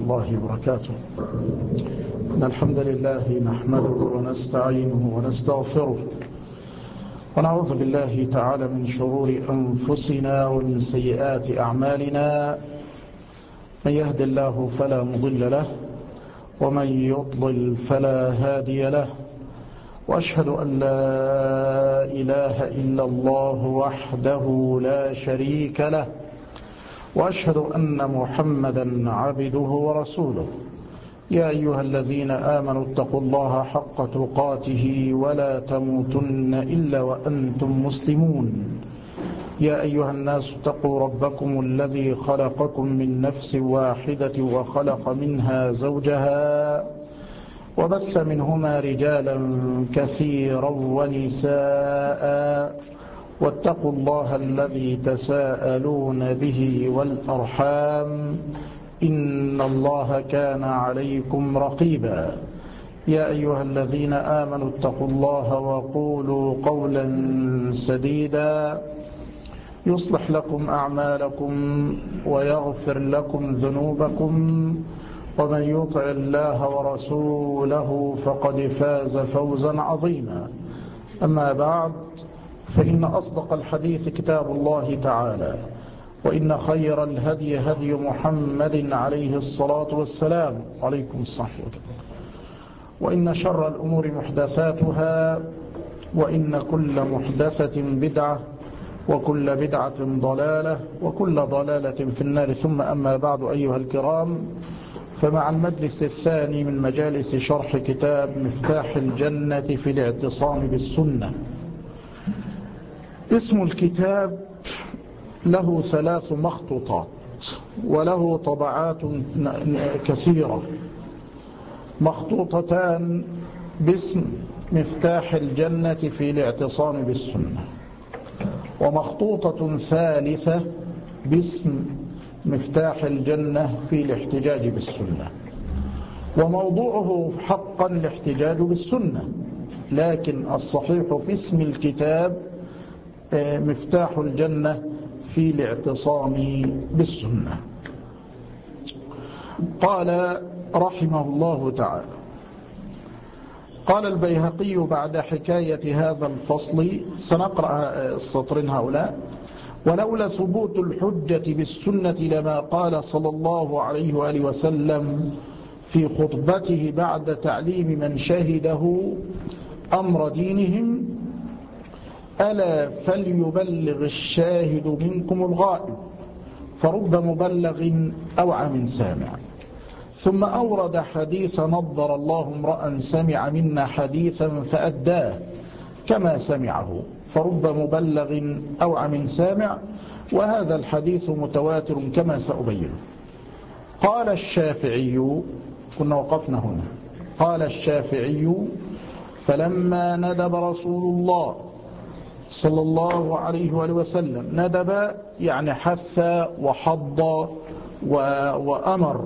الله وبركاته. إن الحمد لله نحمده ونستعينه ونستغفره ونعوذ بالله تعالى من شرور أنفسنا ومن سيئات أعمالنا. من يهد الله فلا مضل له ومن يضلل فلا هادي له، وأشهد أن لا إله إلا الله وحده لا شريك له، وأشهد أن محمدا عبده ورسوله. يا أيها الذين آمنوا اتقوا الله حق تقاته ولا تموتن إلا وأنتم مسلمون. يا أيها الناس اتقوا ربكم الذي خلقكم من نفس واحدة وخلق منها زوجها وبث منهما رجالا كثيرا ونساء، واتقوا الله الذي تساءلون به والأرحام إن الله كان عليكم رقيبا. يا أيها الذين آمنوا اتقوا الله وقولوا قولا سديدا يصلح لكم أعمالكم ويغفر لكم ذنوبكم، ومن يطع الله ورسوله فقد فاز فوزا عظيما. أما بعد، فإن أصدق الحديث كتاب الله تعالى، وإن خير الهدي هدي محمد عليه الصلاة والسلام عليكم الصحة، وإن شر الأمور محدثاتها، وإن كل محدثة بدعة، وكل بدعة ضلالة، وكل ضلالة في النار. ثم أما بعد، أيها الكرام، فمع المجلس الثاني من مجالس شرح كتاب مفتاح الجنة في الاعتصام بالسنة. اسم الكتاب له 3 مخطوطات وله طبعات كثيرة. مخطوطتان باسم مفتاح الجنة في الاعتصام بالسنة، ومخطوطة ثالثة باسم مفتاح الجنة في الاحتجاج بالسنة. وموضوعه حقا الاحتجاج بالسنة، لكن الصحيح في اسم الكتاب مفتاح الجنة في الاعتصام بالسنة. قال رحمه الله تعالى: قال البيهقي بعد حكاية هذا الفصل، سنقرأ السطرين هؤلاء: ولولا ثبوت الحجة بالسنة لما قال صلى الله عليه وآله وسلم في خطبته بعد تعليم من شهده أمر دينهم: ألا فليبلغ الشاهد منكم الغائب، فرب مبلغ أوعى من سامع. ثم أورد حديث نضر الله امرأ سمع منا حديثا فأداه كما سمعه، فرب مبلغ أوعى من سامع، وهذا الحديث متواتر كما سأبينه. قال الشافعي، كنا وقفنا هنا، قال الشافعي: فلما ندب رسول الله صلى الله عليه وآله وسلم، ندب يعني حث وحض وأمر،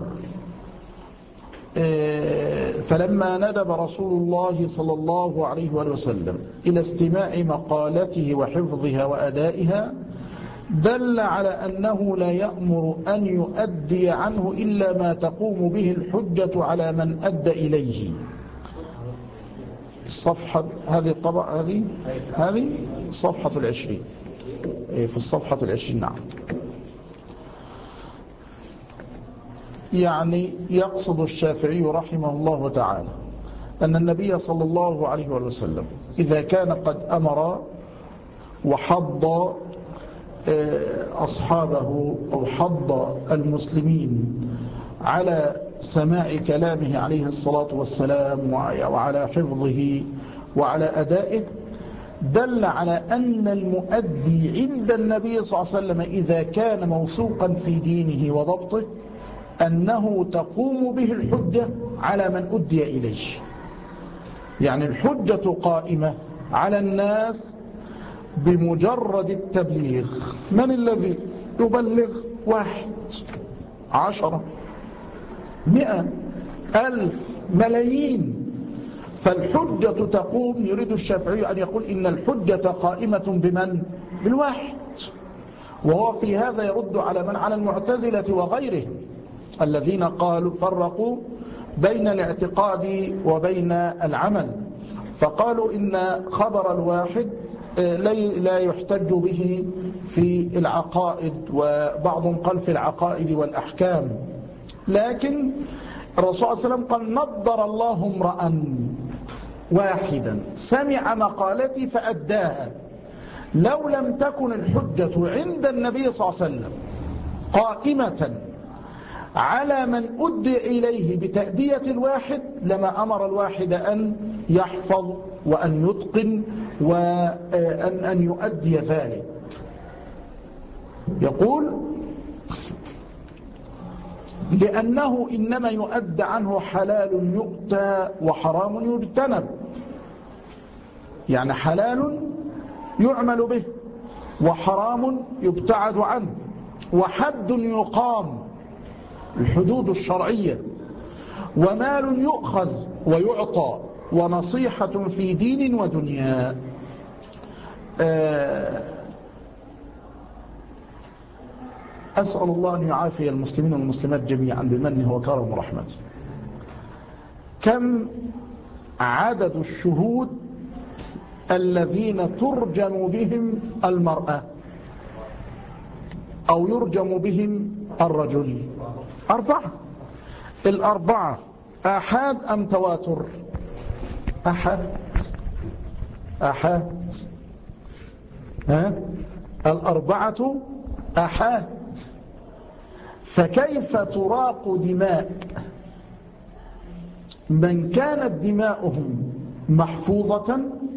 فلما ندب رسول الله صلى الله عليه وآله وسلم إلى استماع مقالته وحفظها وأدائها، دل على أنه لا يأمر أن يؤدي عنه إلا ما تقوم به الحجة على من أدى إليه. الصفحة هذه الطبعة، هذه الصفحة 20، في الصفحة 20. نعم، يعني يقصد الشافعي رحمه الله تعالى أن النبي صلى الله عليه وسلم إذا كان قد أمر وحض أصحابه أو حض المسلمين على سماع كلامه عليه الصلاة والسلام وعلى حفظه وعلى أدائه، دل على أن المؤدي عند النبي صلى الله عليه وسلم إذا كان موثوقا في دينه وضبطه أنه تقوم به الحجة على من أدي إليه. يعني الحجة قائمة على الناس بمجرد التبليغ. من الذي يبلغ؟ 1، 10، 100، 1000، ملايين. فالحجة تقوم، يريد الشافعي أن يقول إن الحجة قائمة بمن؟ بالواحد. وهو في هذا يرد على من؟ على المعتزلة وغيره، الذين قالوا فرقوا بين الاعتقاد وبين العمل، فقالوا إن خبر الواحد لا يحتج به في العقائد، وبعضهم قال في العقائد والأحكام. لكن الرسول صلى الله عليه وسلم قال نضر الله امرأ واحدا سمع مقالتي فأداها. لو لم تكن الحجة عند النبي صلى الله عليه وسلم قائمة على من أدي إليه بتأدية الواحد لما أمر الواحد أن يحفظ وأن يتقن وأن يؤدي ذلك. يقول لأنه إنما يؤدى عنه حلال يؤتى وحرام يجتنب، يعني حلال يعمل به وحرام يبتعد عنه، وحد يقام الحدود الشرعية، ومال يؤخذ ويعطى، ونصيحة في دين ودنيا. أسأل الله أن يعافي المسلمين والمسلمات جميعا بمنه وكرمه ورحمته. كم عدد الشهود الذين ترجم بهم المرأة أو يرجم بهم الرجل؟ 4. الأربعة آحاد أم تواتر؟ آحاد. الأربعة آحاد. فكيف تراق دماء من كانت دماؤهم محفوظة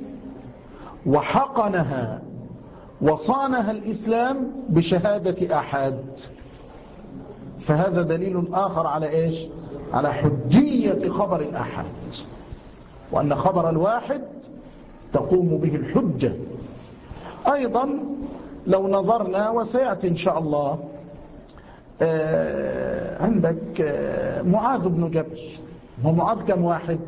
وحقنها وصانها الإسلام بشهادة آحاد؟ فهذا دليل آخر على إيش؟ على حجية خبر الآحاد، وأن خبر الواحد تقوم به الحجة. أيضا لو نظرنا وسيأتي إن شاء الله، عندك معاذ بن جبل. هو معاذ كم واحد؟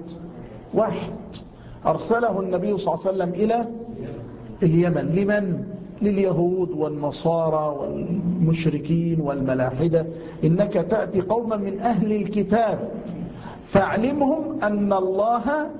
أرسله النبي صلى الله عليه وسلم إلى اليمن. لمن؟ لليهود والنصارى والمشركين والملاحدة. إنك تأتي قوما من أهل الكتاب فاعلمهم أن الله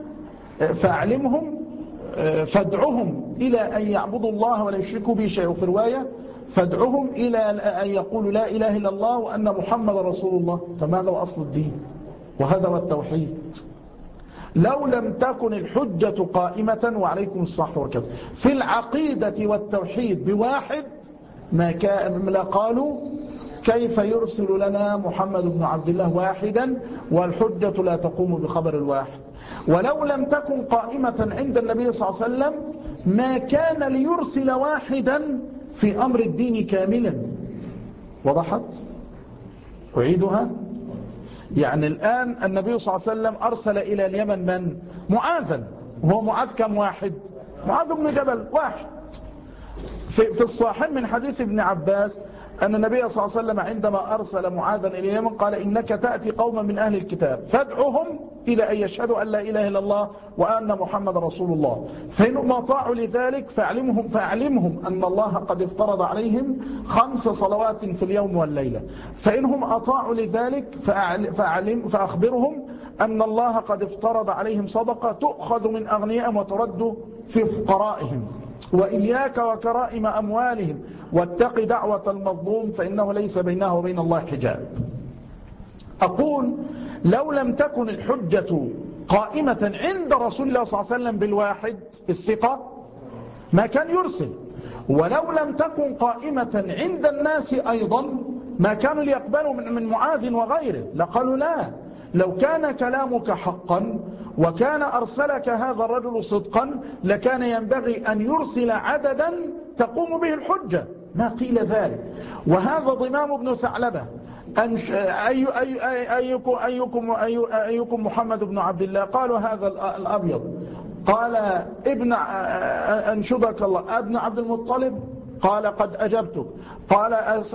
فادعهم إلى أن يعبدوا الله ولا يشركوا به شيئا. وفي رواية فادعهم إلى أن يقولوا لا إله إلا الله وأن محمد رسول الله. فماذا هو أصل الدين؟ وهذا هو التوحيد. لو لم تكن الحجة قائمة وعليكم الصحة والكذب في العقيدة والتوحيد بواحد ما لقالوا كيف يرسل لنا محمد بن عبد الله واحدا والحجة لا تقوم بخبر الواحد. ولو لم تكن قائمة عند النبي صلى الله عليه وسلم ما كان ليرسل واحدا في أمر الدين كاملا. وضحت؟ أعيدها. يعني الآن النبي صلى الله عليه وسلم أرسل إلى اليمن من؟ معاذا. وهو معاذ كم واحد؟ معاذ بن جبل واحد. في الصحيح من حديث ابن عباس أن النبي صلى الله عليه وسلم عندما أرسل معاذا إلى اليمن قال إنك تأتي قوما من أهل الكتاب فادعهم إلى أن يشهدوا أن لا إله إلا الله وأن محمد رسول الله، فإنهم أطاعوا لذلك فأعلمهم أن الله قد افترض عليهم 5 صلوات في اليوم والليلة. فإنهم أطاعوا لذلك فأخبرهم أن الله قد افترض عليهم صدقة تؤخذ من أغنيائهم وترد في فقرائهم، وإياك وكرائم أموالهم واتق دعوة المظلوم فإنه ليس بينه وبين الله حجاب. أقول لو لم تكن الحجة قائمة عند رسول الله صلى الله عليه وسلم بالواحد الثقة ما كان يرسل، ولو لم تكن قائمة عند الناس أيضا ما كانوا ليقبلوا من معاذ وغيره، لقالوا لا، لو كان كلامك حقا وكان أرسلك هذا الرجل صدقا لكان ينبغي أن يرسل عددا تقوم به الحجة. ما قيل ذلك. وهذا ضمام بن ثعلبة أيكم محمد بن عبد الله؟ قالوا هذا الأبيض. قال أنشدك الله ابن عبد المطلب؟ قال قد أجبتك. قال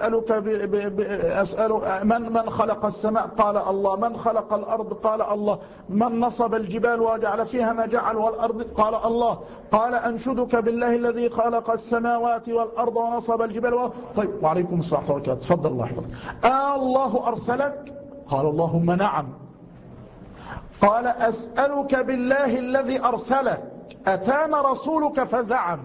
أسأل من خلق السماء؟ قال الله. من خلق الأرض؟ قال الله. من نصب الجبال وجعل فيها ما جعل والأرض؟ قال الله. قال أنشدك بالله الذي خلق السماوات والأرض ونصب الجبال طيب، وعليكم السلام ورحمة الله وبركاته. تفضل الله يحفظك. الله أرسلك؟ قال اللهم نعم. قال أسألك بالله الذي أرسلك أتانا رسولك فزعم.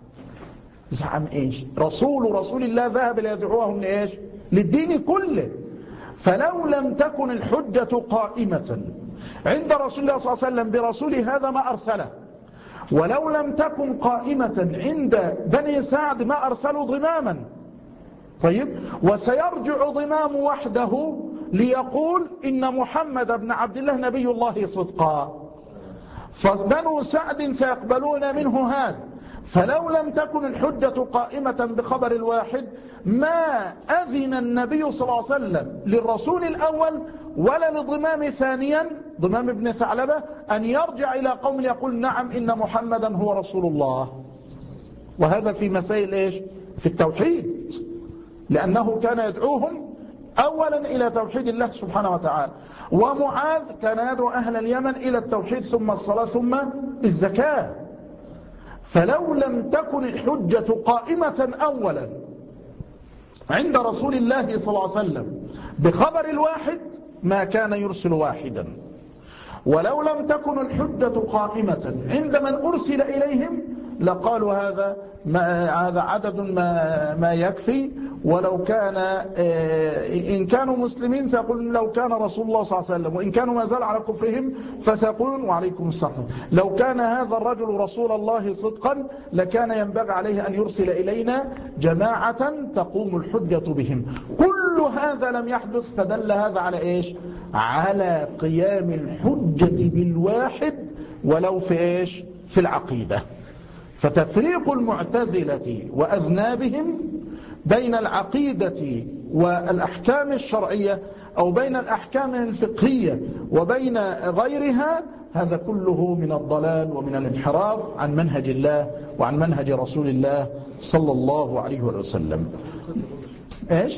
زعم إيش؟ رسول الله ذهب ليدعوهم لإيش؟ للدين كله. فلو لم تكن الحجة قائمة عند رسول الله صلى الله عليه وسلم برسول هذا ما أرسله، ولو لم تكن قائمة عند بني سعد ما أرسلوا ضماما. طيب، وسيرجع ضمام وحده ليقول إن محمد بن عبد الله نبي الله صدقا، فبنو سعد سيقبلون منه هذا. فلو لم تكن الحجة قائمة بخبر الواحد ما أذن النبي صلى الله عليه وسلم للرسول الأول ولا لضمام ثانيا ضمام ابن ثعلبة أن يرجع إلى قوم يقول نعم إن محمدا هو رسول الله. وهذا في مسائل إيش؟ في التوحيد، لأنه كان يدعوهم أولا إلى توحيد الله سبحانه وتعالى. ومعاذ كان يدعو أهل اليمن إلى التوحيد ثم الصلاة ثم الزكاة. فلو لم تكن الحجة قائمة أولا عند رسول الله صلى الله عليه وسلم بخبر الواحد ما كان يرسل واحدا، ولو لم تكن الحجة قائمة عند من أرسل إليهم لقالوا هذا عدد ما يكفي. ولو كان إن كانوا مسلمين سيقولون لو كان رسول الله صلى الله عليه وسلم، وإن كانوا ما زال على كفرهم فسيقولون وعليكم السلام لو كان هذا الرجل رسول الله صدقا لكان ينبغي عليه أن يرسل إلينا جماعة تقوم الحجة بهم. كل هذا لم يحدث، فدل هذا على إيش؟ على قيام الحجة بالواحد ولو في إيش؟ في العقيدة. فتفريق المعتزلة وأذنابهم بين العقيدة والأحكام الشرعية أو بين الأحكام الفقهية وبين غيرها هذا كله من الضلال ومن الانحراف عن منهج الله وعن منهج رسول الله صلى الله عليه وسلم. إيش؟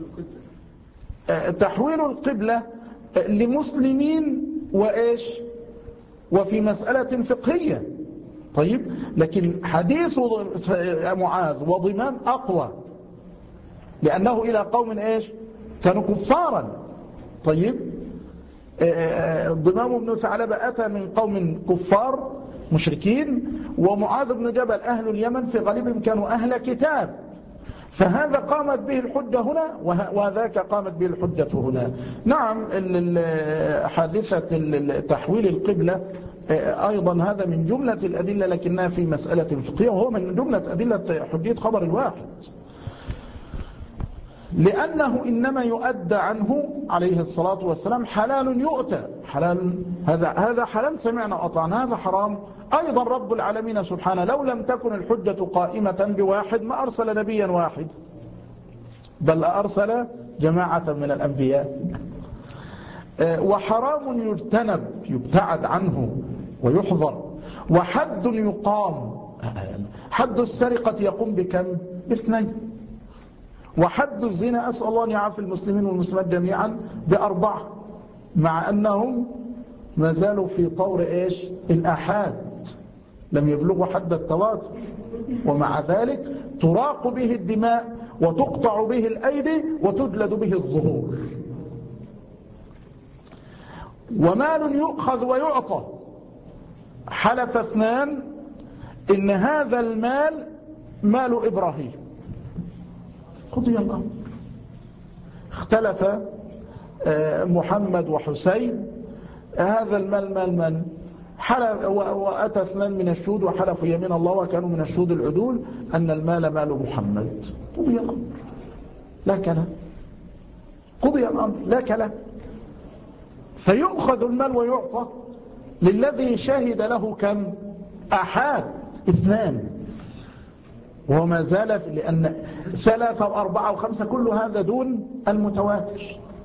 تحويل القبلة لمسلمين وإيش؟ وفي مسألة فقهية. طيب، لكن حديث معاذ وضمام أقوى لأنه إلى قوم إيش؟ كانوا كفارا. طيب، ضمام بن ثعلبة أتى من قوم كفار مشركين، ومعاذ بن جبل أهل اليمن في غالبهم كانوا أهل كتاب، فهذا قامت به الحجة هنا وذاك قامت به الحجة هنا. نعم، حادثة تحويل القبلة أيضا هذا من جملة الأدلة لكنها في مسألة فقهية، وهو من جملة أدلة حجية خبر الواحد، لأنه إنما يؤدى عنه عليه الصلاة والسلام حلال يؤتى حلال، هذا حلال سمعنا وأطعنا، هذا حرام أيضا. رب العالمين سبحانه لو لم تكن الحجة قائمة بواحد ما أرسل نبيا واحد، بل أرسل جماعة من الأنبياء. وحرام يجتنب يبتعد عنه ويحظر، وحد يقام. حد السرقة يقوم بكم؟ ب2. وحد الزنا أسأل الله أن يعافي المسلمين والمسلمات جميعا ب4، مع أنهم ما زالوا في طور إيش؟ الآحاد، لم يبلغوا حد التواتر، ومع ذلك تراق به الدماء وتقطع به الأيدي وتجلد به الظهور. ومال يؤخذ ويعطى. حلف 2 إن هذا المال مال إبراهيم، قضي الأمر. اختلف محمد وحسين هذا المال مال من؟ حلف، وأتى 2 من الشهود وحلفوا يمين الله وكانوا من الشهود العدول أن المال مال محمد. قضي الأمر لا كلام، قضي الأمر لا كلام. فيؤخذ المال ويعطى للذي شهد له كم؟ أحد 2، وما زال لأن 3 و4 و5 كل هذا دون المتواتر.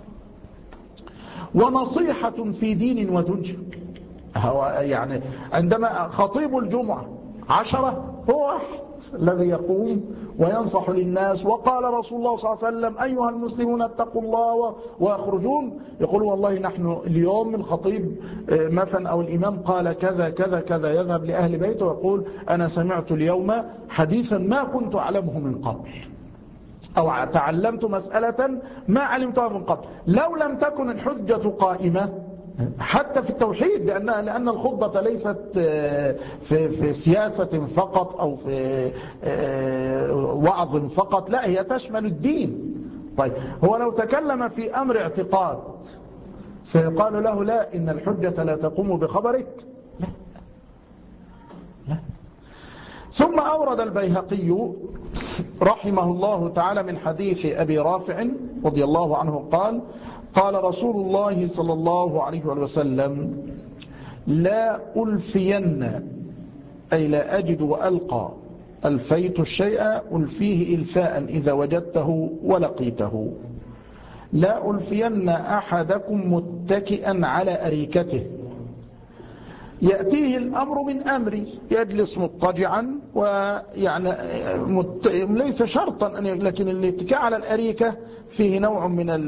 ونصيحة في دين ودنيا، يعني عندما خطيب الجمعة 10 هو واحد الذي يقوم وينصح للناس، وقال رسول الله صلى الله عليه وسلم أيها المسلمون اتقوا الله ويخرجون يقول والله نحن اليوم الخطيب مثلا أو الإمام قال كذا كذا كذا، يذهب لأهل بيته ويقول أنا سمعت اليوم حديثا ما كنت أعلمه من قبل، أو تعلمت مسألة ما علمتها من قبل، لو لم تكن الحجة قائمة حتى في التوحيد، لأن الخطبة ليست في سياسة فقط أو في وعظ فقط، لا، هي تشمل الدين. طيب هو لو تكلم في أمر اعتقاد سيقال له لا، إن الحجة لا تقوم بخبرك؟ لا لا. ثم أورد البيهقي رحمه الله تعالى من حديث أبي رافع رضي الله عنه قال: قال رسول الله صلى الله عليه وسلم: لا ألفين، أي لا أجد وألقى، ألفيت الشيء ألفيه إلفاء إذا وجدته ولقيته. لا ألفين أحدكم متكئا على أريكته، يأتيه الأمر من أمري، يجلس مضطجعا، ويعني ليس شرطا، لكن الاتكاء على الأريكة فيه نوع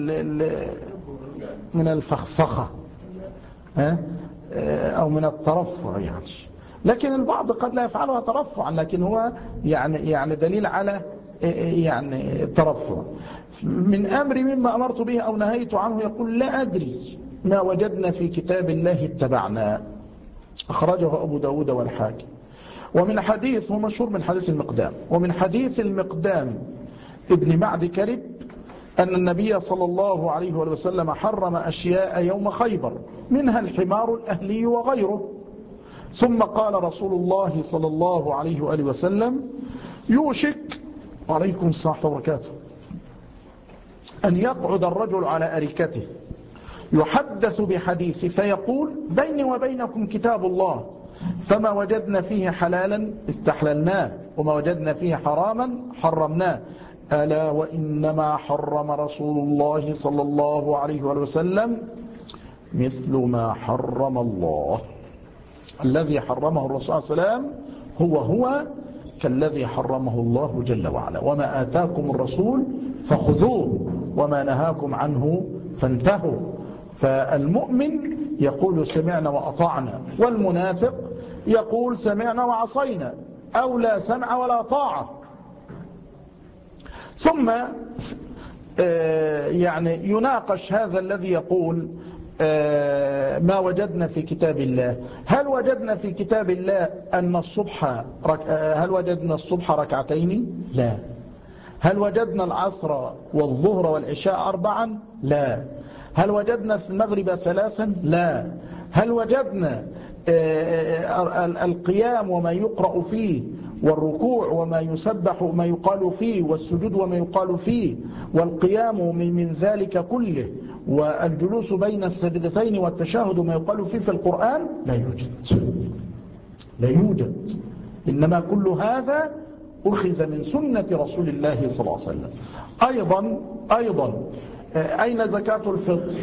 من الفخفخة أو من الترفع يعني، لكن البعض قد لا يفعلها ترفعا، لكن هو يعني دليل على يعني الترفع. من أمري مما أمرت به أو نهيت عنه، يقول: لا أدري، ما وجدنا في كتاب الله اتبعنا. أخرجه أبو داود والحاكم. ومن حديث، هو مشهور من حديث المقدام، ومن حديث المقدام ابن معد كرب أن النبي صلى الله عليه وسلم حرم أشياء يوم خيبر، منها الحمار الأهلي وغيره. ثم قال رسول الله صلى الله عليه وآله وسلم: يوشك، وعليكم السلام ورحمة الله وبركاته، أن يقعد الرجل على أريكته يحدث بحديث فيقول: بيني وبينكم كتاب الله، فما وجدنا فيه حلالا استحللناه، وما وجدنا فيه حراما حرمناه، ألا وإنما حرم رسول الله صلى الله عليه وسلم مثل ما حرم الله. الذي حرمه الرسول صلى الله عليه وسلم هو كالذي حرمه الله جل وعلا. وما آتاكم الرسول فخذوه وما نهاكم عنه فانتهوا. فالمؤمن يقول سمعنا وأطعنا، والمنافق يقول سمعنا وعصينا، أو لا سمع ولا طاعة. ثم يعني يناقش هذا الذي يقول ما وجدنا في كتاب الله. هل وجدنا في كتاب الله أن هل وجدنا الصبح ركعتين؟ لا. هل وجدنا العصر والظهر والعشاء 4؟ لا. هل وجدنا المغرب 3؟ لا. هل وجدنا القيام وما يقرأ فيه، والركوع وما يسبح وما يقال فيه، والسجود وما يقال فيه، والقيام من ذلك كله، والجلوس بين السجدتين والتشهد وما يقال فيه في القرآن؟ لا يوجد، لا يوجد. إنما كل هذا أخذ من سنة رسول الله صلى الله عليه وسلم. أيضا أين زكاة الفطر؟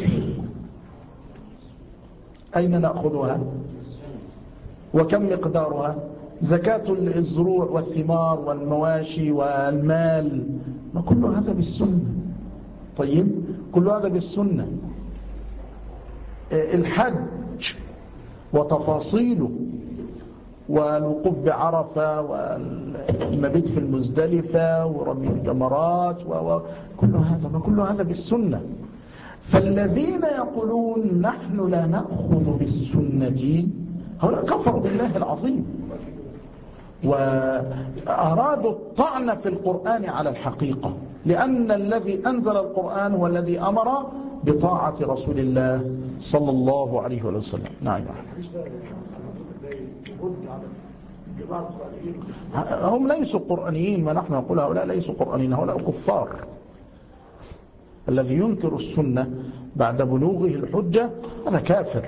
أين نأخذها؟ وكم مقدارها؟ زكاة الزروع والثمار والمواشي والمال، كل هذا بالسنة. طيب، كل هذا بالسنة. الحج وتفاصيله، والوقوف بعرفة، والمبيت في المزدلفة، ورمي الجمرات، كل هذا بالسنة. فالذين يقولون نحن لا نأخذ بالسنة هؤلاء كفروا بالله العظيم، وأرادوا الطعن في القرآن على الحقيقة، لأن الذي أنزل القرآن هو الذي أمر بطاعة رسول الله صلى الله عليه وسلم. نعم. هم ليسوا قرآنيين، ما نحن نقول هؤلاء ليسوا قرآنيين، هؤلاء كفار. الذي ينكر السنة بعد بلوغه الحجة هذا كافر،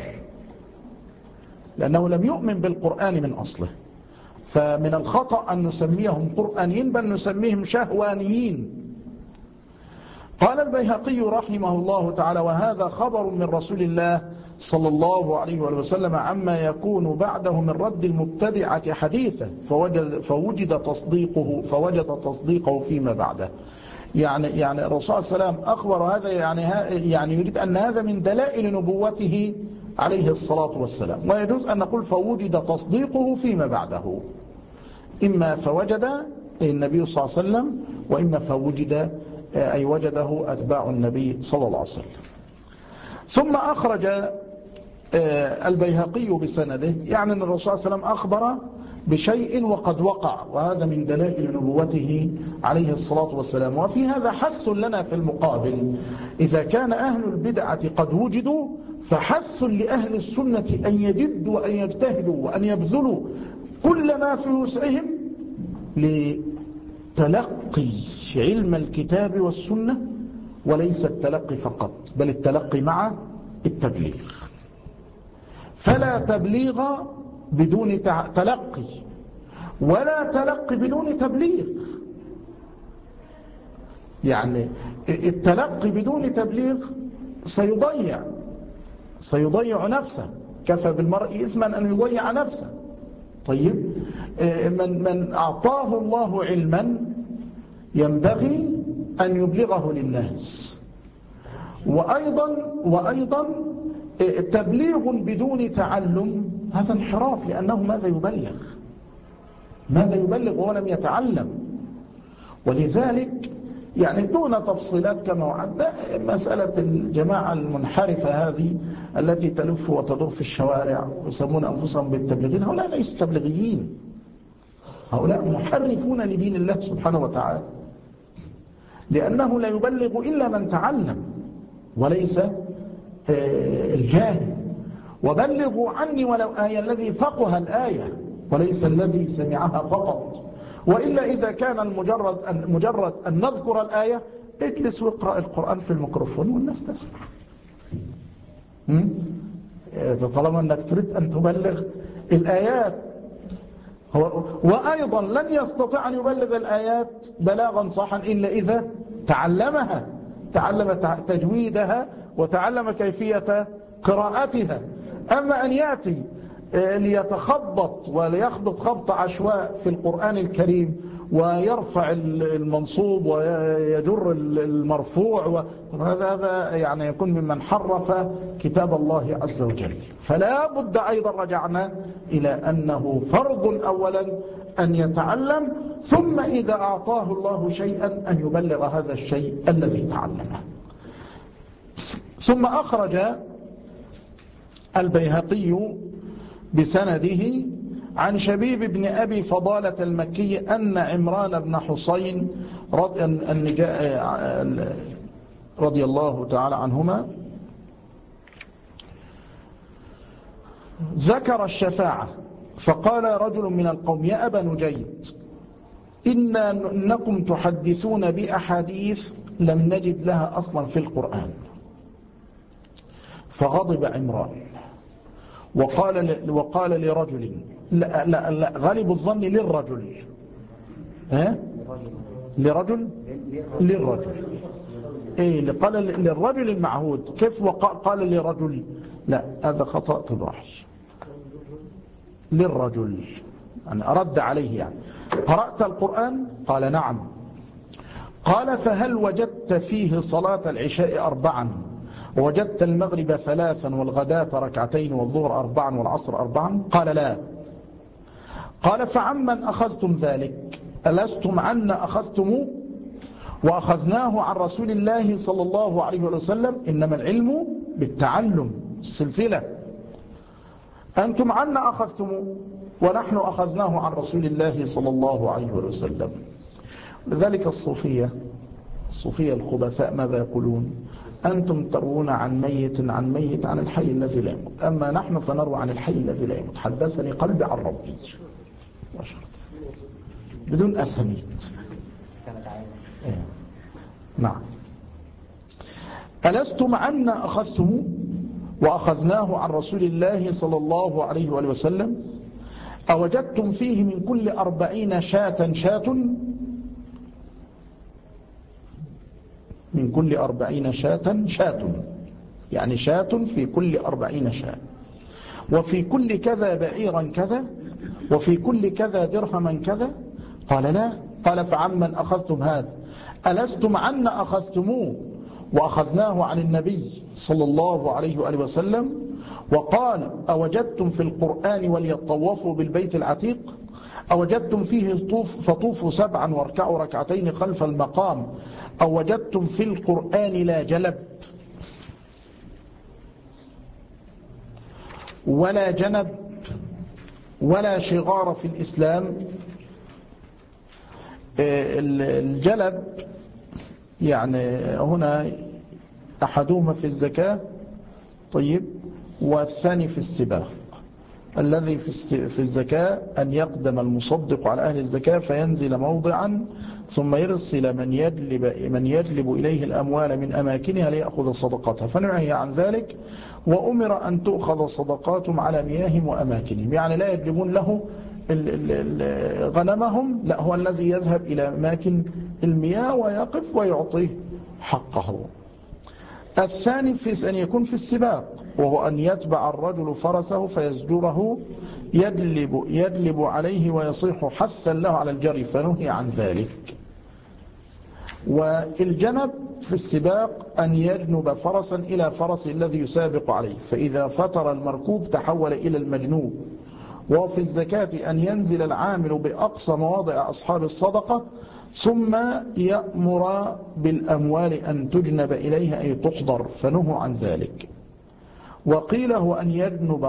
لأنه لم يؤمن بالقرآن من أصله. فمن الخطأ أن نسميهم قرآنيين، بل نسميهم شهوانيين. قال البيهقي رحمه الله تعالى: وهذا خبر من رسول الله صلى الله عليه وسلم عما يكون بعده من رد المبتدعة حديثا، فوجد تصديقه فيما بعده. يعني الرسول صلى الله عليه وسلم أخبر هذا، يعني يريد أن هذا من دلائل نبوته عليه الصلاة والسلام. ويجوز أن نقول فوجد تصديقه فيما بعده، إما فوجد النبي صلى الله عليه وسلم، وإما فوجد أي وجده أتباع النبي صلى الله عليه وسلم. ثم أخرج البيهقي بسنده يعني أن الرسول صلى الله عليه وسلم أخبر بشيء وقد وقع، وهذا من دلائل نبوته عليه الصلاة والسلام. وفي هذا حث لنا في المقابل، إذا كان أهل البدعة قد وجدوا فحث لأهل السنة أن يجدوا وأن يجتهدوا وأن يبذلوا كل ما في وسعهم لتلقي علم الكتاب والسنة، وليس التلقي فقط بل التلقي مع التبليغ. فلا تبليغ بدون تلقي، ولا تلقي بدون تبليغ. يعني التلقي بدون تبليغ سيضيع نفسه، كفى بالمرء إثما أن يضيع نفسه. طيب، من أعطاه الله علما ينبغي أن يبلغه للناس. وأيضا تبليغ بدون تعلم هذا انحراف، لأنه ماذا يبلغ وهو لم يتعلم؟ ولذلك يعني دون تفصيلات كما وعد، مسألة الجماعة المنحرفة هذه التي تلف وتدور في الشوارع ويسمون أنفسهم بالتبليغين، هؤلاء ليسوا تبليغيين، هؤلاء محرفون لدين الله سبحانه وتعالى، لأنه لا يبلغ إلا من تعلم وليس الجاهل. وبلغوا عني ولو آية، الذي فقه الآية وليس الذي سمعها فقط. وإلا إذا كان مجرد أن نذكر الآية، اجلس واقرأ القرآن في الميكروفون والناس تسمع. طالما أنك تريد أن تبلغ الآيات، وأيضا لن يستطيع أن يبلغ الآيات بلاغا صحا إلا إذا تعلمها، تعلم تجويدها وتعلم كيفية قراءتها. أما أن يأتي ليتخبط وليخبط خبط عشواء في القرآن الكريم ويرفع المنصوب ويجر المرفوع، هذا يعني يكون ممن حرف كتاب الله عز وجل. فلا بد أيضا رجعنا إلى أنه فرض أولا أن يتعلم، ثم إذا أعطاه الله شيئا أن يبلغ هذا الشيء الذي تعلمه. ثم أخرج البيهقي بسنده عن شبيب بن أبي فضالة المكي أن عمران بن حسين رضي الله تعالى عنهما ذكر الشفاعة، فقال رجل من القوم: يا أبا نجيد، إنكم تحدثون بأحاديث لم نجد لها أصلا في القرآن. فغضب عمران وقال لرجل، لا غالب الظن للرجل، لرجل إيه، قال للرجل المعهود، كيف قال لرجل؟ لا، هذا خطأ طباعي، للرجل يعني أرد عليه، يعني قرأت القرآن؟ قال نعم. قال فهل وجدت فيه صلاة العشاء 4، ووجدت المغرب 3، والغداة 2، والظهر 4، والعصر 4؟ قال لا. قال فعمن أخذتم ذلك؟ ألستم عنا أخذتم وأخذناه عن رسول الله صلى الله عليه وسلم، إنما العلم بالتعلم، السلسلة. أنتم عنا أخذتم ونحن أخذناه عن رسول الله صلى الله عليه وسلم. لذلك الصوفية الخبثاء ماذا يقولون؟ أنتم تروون عن ميت عن الحي الذي لا يموت، أما نحن فنروى عن الحي الذي لا يموت. حدثني قلبي عن ربي، بدون أسانيد. نعم. ألستم عنا أخذتم وأخذناه عن رسول الله صلى الله عليه وآله وسلم، أوجدتم فيه من كل 40 شاة، من كل 40 شاة، يعني شاة في كل 40 شاة، وفي كل كذا بعيرا كذا، وفي كل كذا درهما كذا؟ قال لا. قال فعمن أخذتم هذا؟ ألستم عنا أخذتموه وأخذناه عن النبي صلى الله عليه وآله وسلم، وقال أوجدتم في القرآن وليطوفوا بالبيت العتيق؟ أو وجدتم فيه فطوفوا 7 واركعوا ركعتين خلف المقام، أو وجدتم في القرآن لا جلب ولا جنب ولا شغار في الإسلام. الجلب يعني هنا أحدهما في الزكاة، طيب، والثاني في السباق. الذي في الزكاة أن يقدم المصدق على أهل الزكاة فينزل موضعا ثم يرسل من يجلب إليه الأموال من أماكنها ليأخذ صدقاتها، فنهي عن ذلك، وأمر أن تؤخذ صدقاتهم على مياههم وأماكنهم، يعني لا يجلبون له غنمهم، لا، هو الذي يذهب إلى أماكن المياه ويقف ويعطيه حقه. الثاني في أن يكون في السباق، وهو أن يتبع الرجل فرسه فيزجره يجلب عليه ويصيح حثا له على الجري، فنهي عن ذلك. والجنب في السباق أن يجنب فرسا إلى فرس الذي يسابق عليه، فإذا فتر المركوب تحول إلى المجنوب. وفي الزكاة أن ينزل العامل بأقصى مواضع أصحاب الصدقة ثم يأمر بالأموال أن تجنب إليها أي تحضر، فنهوا عن ذلك. وقيل هو أن يجنب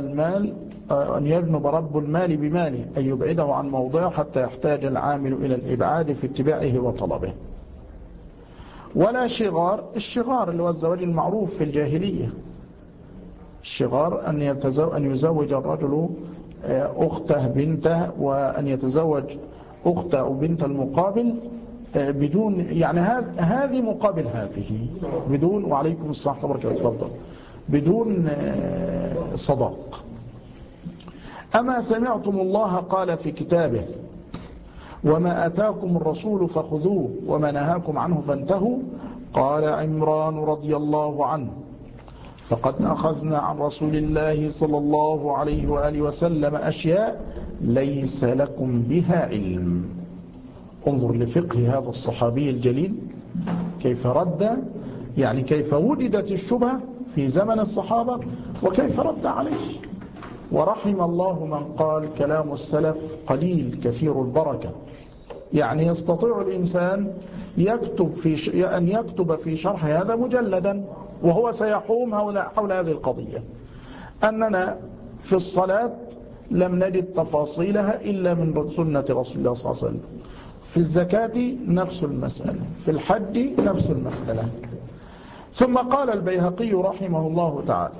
رب المال بماله، أن يبعده عن موضعه حتى يحتاج العامل إلى الإبعاد في اتباعه وطلبه. ولا شغار، الشغار اللي هو الزواج المعروف في الجاهلية، الشغار أن يزوج الرجل أخته بنته، وأن يتزوج أخته أو بنت المقابل بدون، يعني هذه مقابل هذه بدون، وعليكم السلام وبركاته، تفضل، بدون صداق. أما سمعتم الله قال في كتابه وما أتاكم الرسول فخذوه وما نهاكم عنه فانتهوا، قال عمران رضي الله عنه فقد أخذنا عن رسول الله صلى الله عليه وآله وسلم أشياء ليس لكم بها علم. انظر لفقه هذا الصحابي الجليل، كيف رد، يعني كيف وجدت الشبهة في زمن الصحابة وكيف رد عليه. ورحم الله من قال كلام السلف قليل كثير البركة، يعني يستطيع الإنسان أن يكتب في شرح هذا مجلدا، وهو سيحوم حول هذه القضية، أننا في الصلاة لم نجد تفاصيلها إلا من سنة رسول الله صلى الله عليه وسلم، في الزكاة نفس المسألة، في الحج نفس المسألة. ثم قال البيهقي رحمه الله تعالى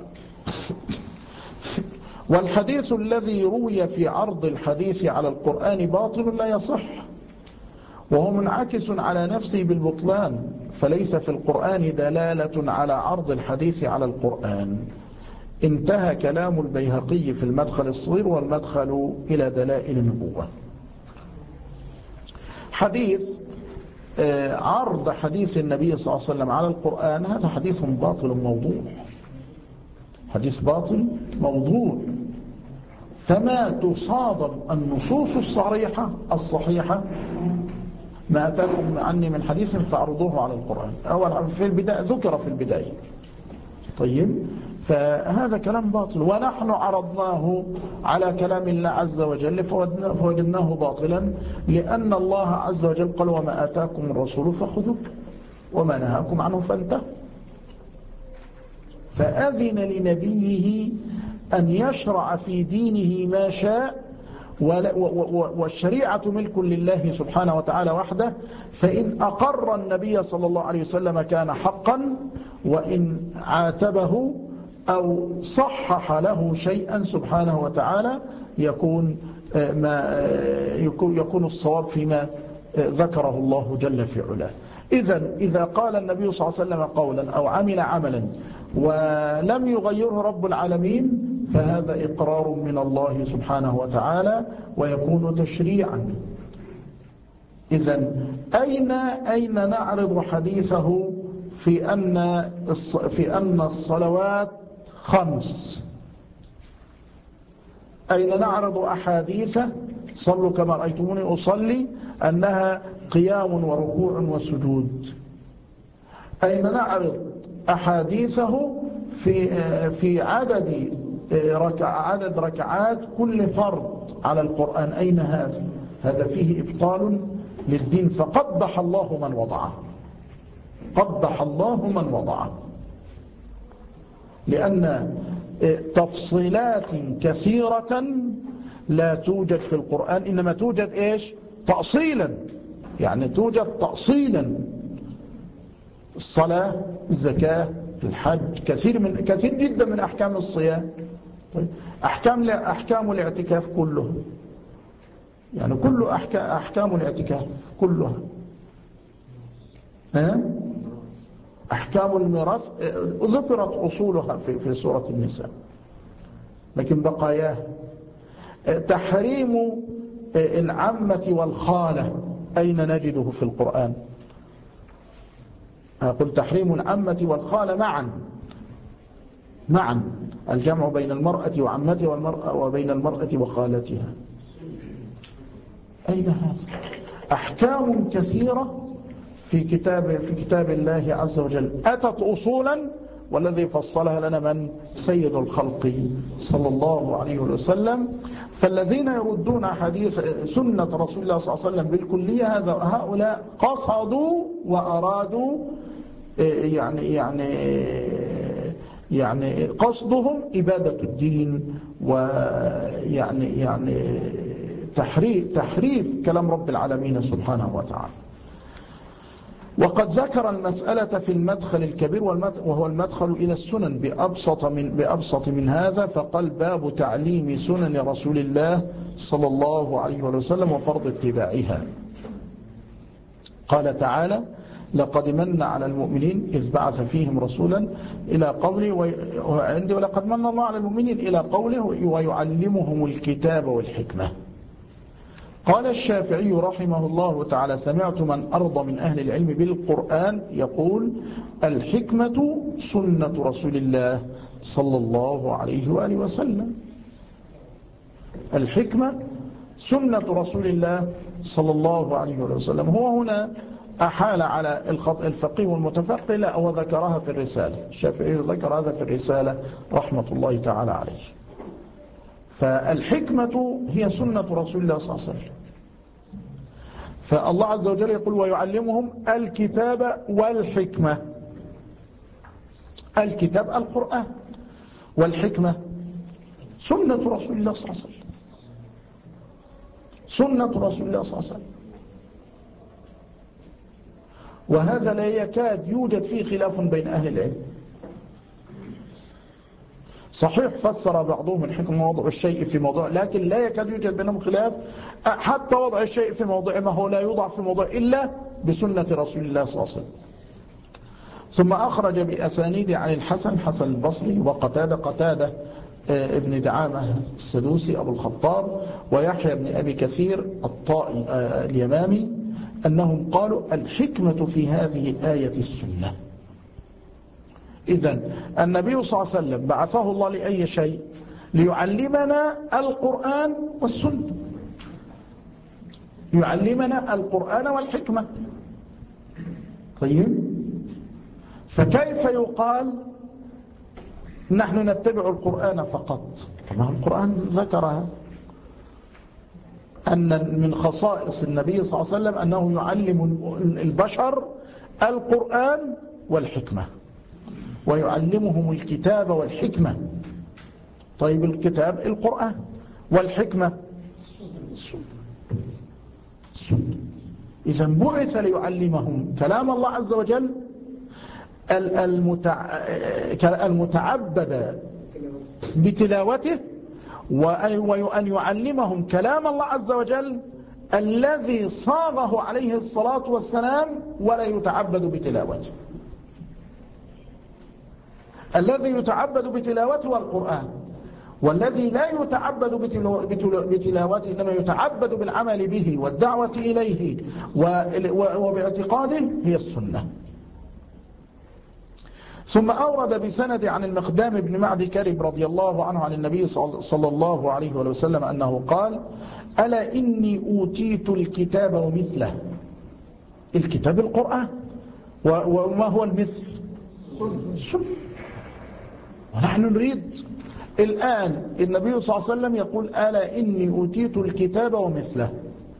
والحديث الذي روي في عرض الحديث على القرآن باطل لا يصح، وهو منعكس على نفسه بالبطلان، فليس في القرآن دلالة على عرض الحديث على القرآن. انتهى كلام البيهقي في المدخل الصغير والمدخل إلى دلائل النبوة. حديث عرض حديث النبي صلى الله عليه وسلم على القرآن، هذا حديث باطل موضوع، حديث باطل موضوع، فما تصادم النصوص الصريحة الصحيحة ما أتاكم عني من حديث فاعرضوه على القرآن. أولا في البداية ذكر في البداية، طيب، فهذا كلام باطل، ونحن عرضناه على كلام الله عز وجل فوجدناه باطلا، لأن الله عز وجل قال وما آتاكم الرسول فخذوه وما نهاكم عنه فانتهوا، فأذن لنبيه أن يشرع في دينه ما شاء، والشريعة ملك لله سبحانه وتعالى وحده، فإن أقر النبي صلى الله عليه وسلم كان حقا، وإن عاتبه أو صحح له شيئا سبحانه وتعالى يكون الصواب فيما ذكره الله جل في علاه. إذا قال النبي صلى الله عليه وسلم قولا أو عمل عملا ولم يغيره رب العالمين فهذا إقرار من الله سبحانه وتعالى ويكون تشريعا. إذن أين نعرض حديثه في أن الصلوات 5؟ أين نعرض أحاديثه صلوا كما رأيتموني أصلي أنها قيام وركوع وسجود؟ أين نعرض أحاديثه في عدد عدد ركعات كل فرض على القرآن، أين هذا؟ هذا فيه إبطال للدين، فقبح الله من وضعه، قبح الله من وضعه، لأن تفصيلات كثيرة لا توجد في القرآن، إنما توجد إيش؟ تأصيلا، يعني توجد تأصيلا، الصلاة، الزكاة، الحج، كثير جدا من أحكام الصيام. طيب أحكام الاعتكاف كلها، يعني كل أحكام الاعتكاف كلها. أحكام الميراث ذكرت أصولها في سورة النساء، لكن بقاياه تحريم العمة والخالة أين نجده في القرآن؟ أقول تحريم العمة والخالة معا، الجمع بين المرأة وعمتها والمرأة وبين المرأة وخالتها، أين هذا؟ أحكام كثيرة في كتاب الله عز وجل أتت أصولا، والذي فصلها لنا من؟ سيد الخلق صلى الله عليه وسلم. فالذين يردون حديث سنة رسول الله صلى الله عليه وسلم بالكلية هؤلاء قصدوا وأرادوا يعني قصدهم إبادة الدين، ويعني تحريف كلام رب العالمين سبحانه وتعالى. وقد ذكر المسألة في المدخل الكبير، وهو المدخل إلى السنن بأبسط من هذا، فقال باب تعليم سنن رسول الله صلى الله عليه وسلم وفرض اتباعها. قال تعالى لقد من على المؤمنين إذ بعث فيهم رسولا إلى قوله ولقد من الله على المؤمنين إلى قوله ويعلمهم الكتاب والحكمة. قال الشافعي رحمه الله تعالى سمعت من أرضى من أهل العلم بالقرآن يقول الحكمة سنة رسول الله صلى الله عليه وآله وسلم. الحكمة سنة رسول الله صلى الله عليه وسلم. هو هنا أحال على الفقيه والمتفقه، لا هو ذكرها في الرسالة، الشافعي ذكر هذا في الرسالة رحمة الله تعالى عليه. فالحكمة هي سنة رسول الله صلى الله عليه وسلم. فالله عز وجل يقول ويعلمهم الكتاب والحكمة. الكتاب القرآن، والحكمة سنة رسول الله صلى الله عليه وسلم، سنة رسول الله صلى الله عليه وسلم. وهذا لا يكاد يوجد فيه خلاف بين أهل العلم. صحيح فسر بعضهم الحكمة وضع الشيء في موضوع، لكن لا يكاد يوجد بينهم خلاف، حتى وضع الشيء في موضوع ما هو لا يوضع في موضوع إلا بسنة رسول الله صلى الله عليه وسلم. ثم أخرج بأسانيد عن الحسن حسن البصري وقتادة ابن دعامة السدوسي أبو الخطاب ويحيى بن أبي كثير الطائي اليمامي أنهم قالوا الحكمة في هذه الآية السنة. إذن النبي صلى الله عليه وسلم بعثه الله لأي شيء؟ ليعلمنا القرآن والسنة، يعلمنا القرآن والحكمة. طيب، فكيف يقال نحن نتبع القرآن فقط؟ طبعا القرآن ذكرها أن من خصائص النبي صلى الله عليه وسلم أنه يعلم البشر القرآن والحكمة، ويعلمهم الكتاب والحكمة. طيب الكتاب القرآن، والحكمة السنة. إذن بعث ليعلمهم كلام الله عز وجل المتعبد بتلاوته، وأن يعلمهم كلام الله عز وجل الذي صاغه عليه الصلاة والسلام ولا يتعبد بتلاوته. الذي يتعبد بتلاوته القرآن، والذي لا يتعبد بتلاوته إنما يتعبد بالعمل به والدعوة إليه وباعتقاده هي السنة. ثم أورد بسند عن المقدام بن معدي كرب رضي الله عنه عن النبي صلى الله عليه وسلم أنه قال ألا إني أوتيت الكتاب ومثله. الكتاب القرآن، وما هو المثل؟ السنة. ونحن نريد الآن النبي صلى الله عليه وسلم يقول ألا إني أوتيت الكتاب ومثله.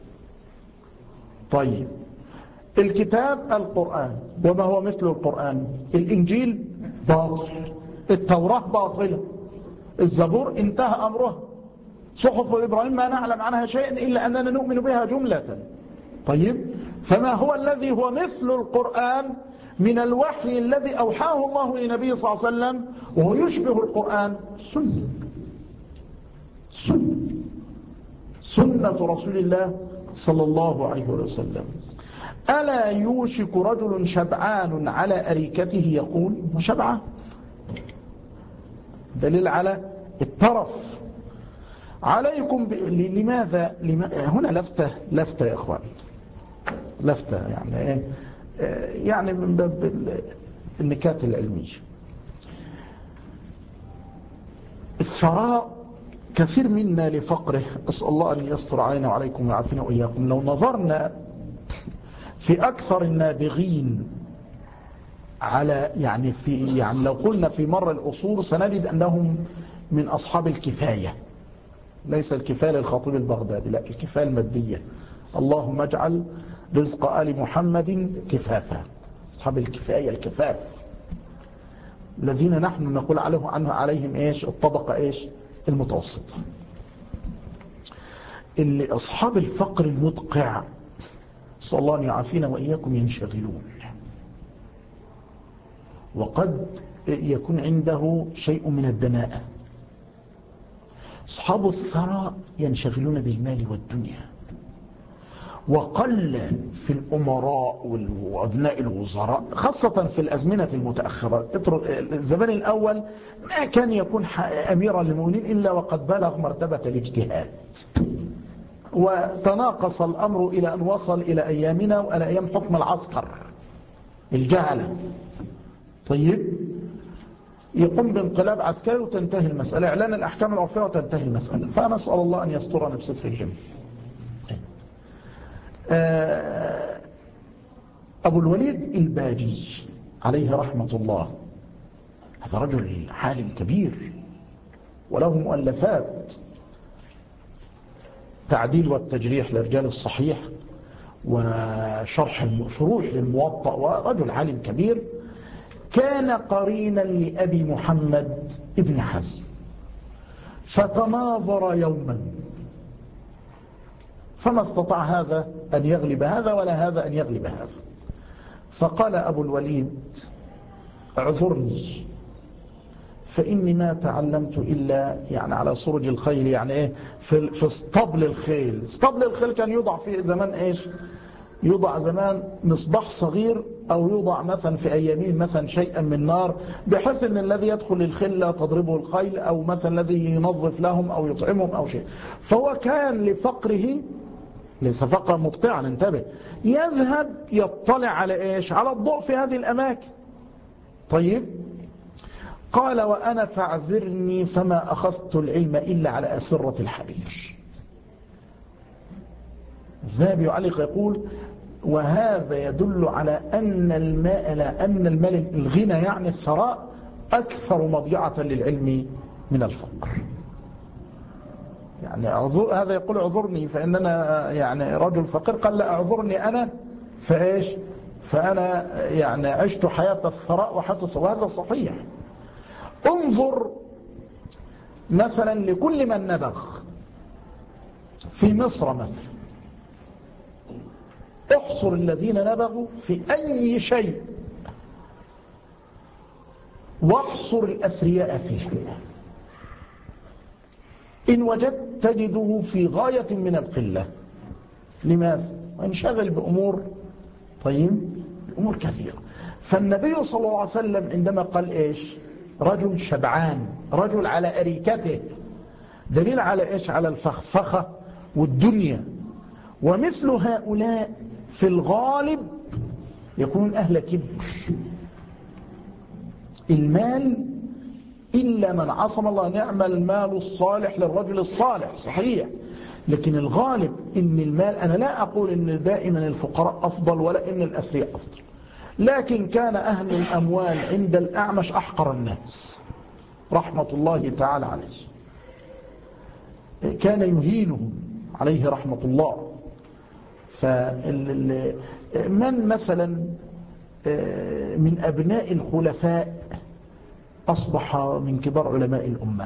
طيب الكتاب القرآن، وما هو مثل القرآن؟ الإنجيل باطل، التوراة باطلة، الزبور انتهى أمرها، صحف إبراهيم ما نعلم عنها شيئا إلا أننا نؤمن بها جملة. طيب فما هو الذي هو مثل القرآن من الوحي الذي أوحاه الله لنبيه صلى الله عليه وسلم وهو يشبه القرآن؟ سنة رسول الله صلى الله عليه وسلم. ألا يوشك رجل شبعان على أريكته يقول شبعان، دليل على الترف. عليكم لماذا هنا لفتة يا أخوان، لفتة يعني إيه؟ يعني من باب النكات العلمية. الثراء كثير منا لفقره، أسأل الله أن يستر علينا وعليكم ويعافينا وإياكم. لو نظرنا في أكثر النابغين على يعني لو قلنا في مر العصور سنجد أنهم من أصحاب الكفاية، ليس الكفاية للخطيب البغدادي، لا، الكفاية المادية. اللهم اجعل رزق آل محمد كفافا، أصحاب الكفاية الكفاف الذين نحن نقول عليهم إيش؟ الطبقة إيش؟ المتوسطة. اللي أصحاب الفقر المدقع صلى الله أن يعافينا وإياكم ينشغلون، وقد يكون عنده شيء من الدناءة. أصحاب الثراء ينشغلون بالمال والدنيا، وقل في الأمراء وأبناء الوزراء خاصة في الأزمنة المتأخرة. الزمان الأول ما كان يكون أميرا للمؤمنين إلا وقد بلغ مرتبة الاجتهاد، وتناقص الأمر إلى أن وصل إلى أيامنا وإلى أيام حكم العسكر الجهلة. طيب يقوم بانقلاب عسكري وتنتهي المسألة، إعلان الأحكام العرفية وتنتهي المسألة. فنسأل الله أن يسترنا بستر الجميع. أبو الوليد الباجي عليه رحمة الله، هذا رجل عالم كبير وله مؤلفات، تعديل والتجريح لرجال الصحيح وشروح للموطأ، ورجل عالم كبير. كان قرينا لأبي محمد ابن حزم، فتناظر يوما فما استطاع هذا أن يغلب هذا ولا هذا أن يغلب هذا، فقال أبو الوليد اعذرني فإني ما تعلمت إلا يعني على سرج الخيل، يعني إيه؟ في اسطبل الخيل. اسطبل الخيل كان يوضع في زمان إيش؟ يوضع زمان مصباح صغير، أو يوضع مثلا في أيامين مثلا شيئا من نار، بحيث أن الذي يدخل الخيل لا تضربه الخيل، أو مثلا الذي ينظف لهم أو يطعمهم أو شيء. فهو كان لفقره، ليس فقرا مقطعا، انتبه، يذهب يطلع على إيش؟ على الضوء في هذه الأماكن. طيب قال وأنا فاعذرني فما أخذت العلم إلا على أسرة الحرير. الذهبي يعلق يقول وهذا يدل على أن المال الغنى يعني الثراء أكثر مضيعة للعلم من الفقر. يعني هذا يقول اعذرني فإننا يعني رجل فقير، قال لا اعذرني أنا فإيش؟ فأنا يعني عشت حياة الثراء وحدث، وهذا صحيح. انظر مثلا لكل من نبغ في مصر مثلا، احصر الذين نبغوا في أي شيء واحصر الأثرياء فيه، إن وجدت تجده في غاية من القلة. لماذا؟ وانشغل بأمور، طيب بأمور كثيرة. فالنبي صلى الله عليه وسلم عندما قال إيش؟ رجل شبعان، رجل على أريكته، دليل على إيش؟ على الفخفخة والدنيا. ومثل هؤلاء في الغالب يكون أهل كبر. المال إلا من عصم الله، نعم المال الصالح للرجل الصالح، صحيح، لكن الغالب إن المال، أنا لا أقول إن دائما الفقراء أفضل ولا إن الأثرياء أفضل، لكن كان أهل الأموال عند الأعمش أحقر الناس، رحمة الله تعالى عليه، كان يهينهم عليه رحمة الله. من مثلا من أبناء الخلفاء أصبح من كبار علماء الأمة،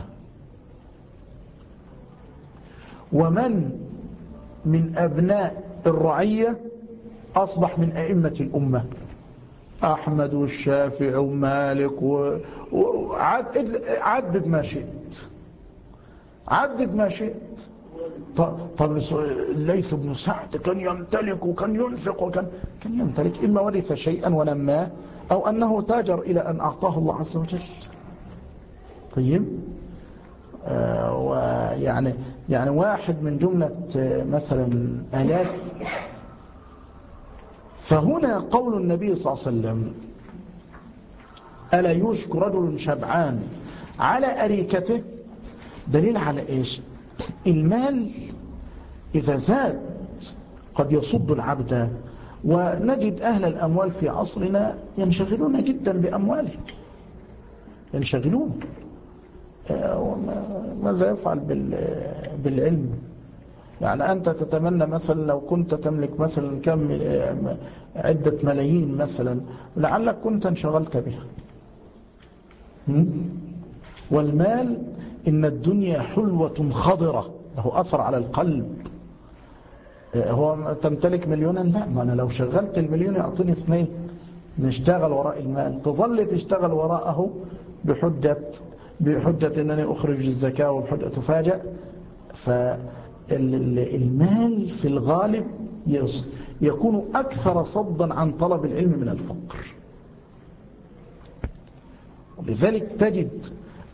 ومن من أبناء الرعية أصبح من أئمة الأمة، أحمد والشافعي ومالك عدد ما شئت، عدد ما شئت. طب الليث بن سعد كان يمتلك وكان ينفق وكان يمتلك، إما ورث شيئا ونماه أو أنه تاجر إلى أن أعطاه الله عز وجل. طيب يعني واحد من جملة مثلا آلاف. فهنا قول النبي صلى الله عليه وسلم ألا يوشك رجل شبعان على أريكته، دليل على إيش؟ المال إذا زاد قد يصد العبد، ونجد أهل الأموال في عصرنا ينشغلون جدا بأموالهم، ينشغلون. ماذا يفعل بالعلم؟ يعني أنت تتمنى مثلا لو كنت تملك مثلا كم عدة ملايين مثلا، لعلك كنت انشغلت بها. والمال إن الدنيا حلوة خضرة، له أثر على القلب. هو تمتلك مليونا؟ لا، ما أنا لو شغلت المليون يعطيني 2. نشتغل وراء المال، تظل تشتغل وراءه بحجة أنني أخرج الزكاة، وبحجة تفاجأ. فالمال في الغالب يكون أكثر صدا عن طلب العلم من الفقر. ولذلك تجد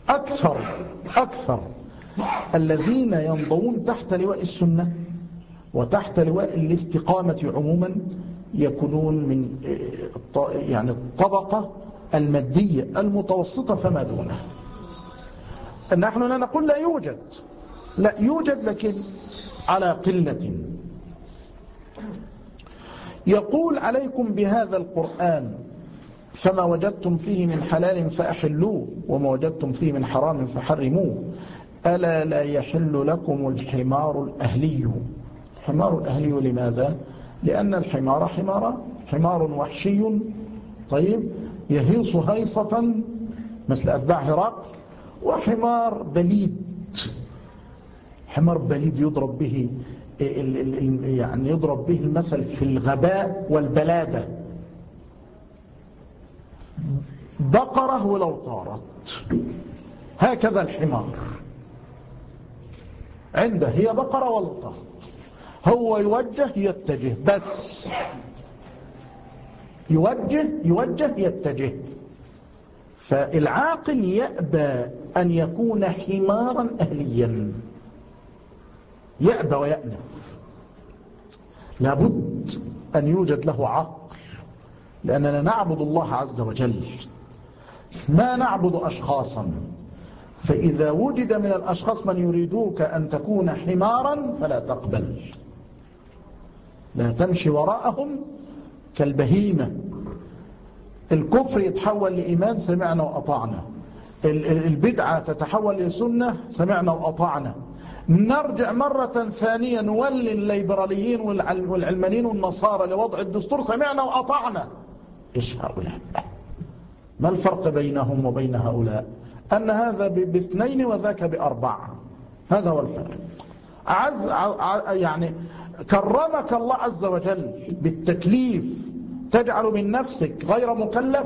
أكثر الذين ينضوون تحت لواء السنة وتحت لواء الاستقامة عموما يكونون من يعني الطبقة المادية المتوسطة فما دونه. نحن لا نقول لا يوجد، لكن على قلة. يقول عليكم بهذا القرآن فما وجدتم فيه من حلال فأحلوه وما وجدتم فيه من حرام فحرموه. ألا لا يحل لكم الحمار الأهلي. الحمار الأهلي لماذا؟ لأن الحمار حمار وحشي، طيب، يهيص هيصة مثل أتباع هرقل، وحمار بليد، حمار بليد يضرب به المثل في الغباء والبلادة. بقرة ولو طارت، هكذا الحمار عنده، هي بقرة ولو طارت، هو يوجه يتجه، بس يوجه يتجه. فالعاقل يأبى أن يكون حمارا أهليا، يأبى ويأنف. لابد أن يوجد له عقل، لأننا نعبد الله عز وجل، ما نعبد أشخاصا. فإذا وجد من الأشخاص من يريدوك أن تكون حمارا فلا تقبل، لا تمشي وراءهم كالبهيمة. الكفر يتحول لإيمان، سمعنا وأطعنا. البدعة تتحول لسنة، سمعنا وأطعنا. نرجع مرة ثانية نولي الليبراليين والعلمانيين والنصارى لوضع الدستور، سمعنا وأطعنا. إيش هؤلاء؟ ما الفرق بينهم وبين هؤلاء؟ أن هذا ب2 وذاك ب4، هذا هو الفرق. يعني كرمك الله عز وجل بالتكليف، تجعل من نفسك غير مكلف.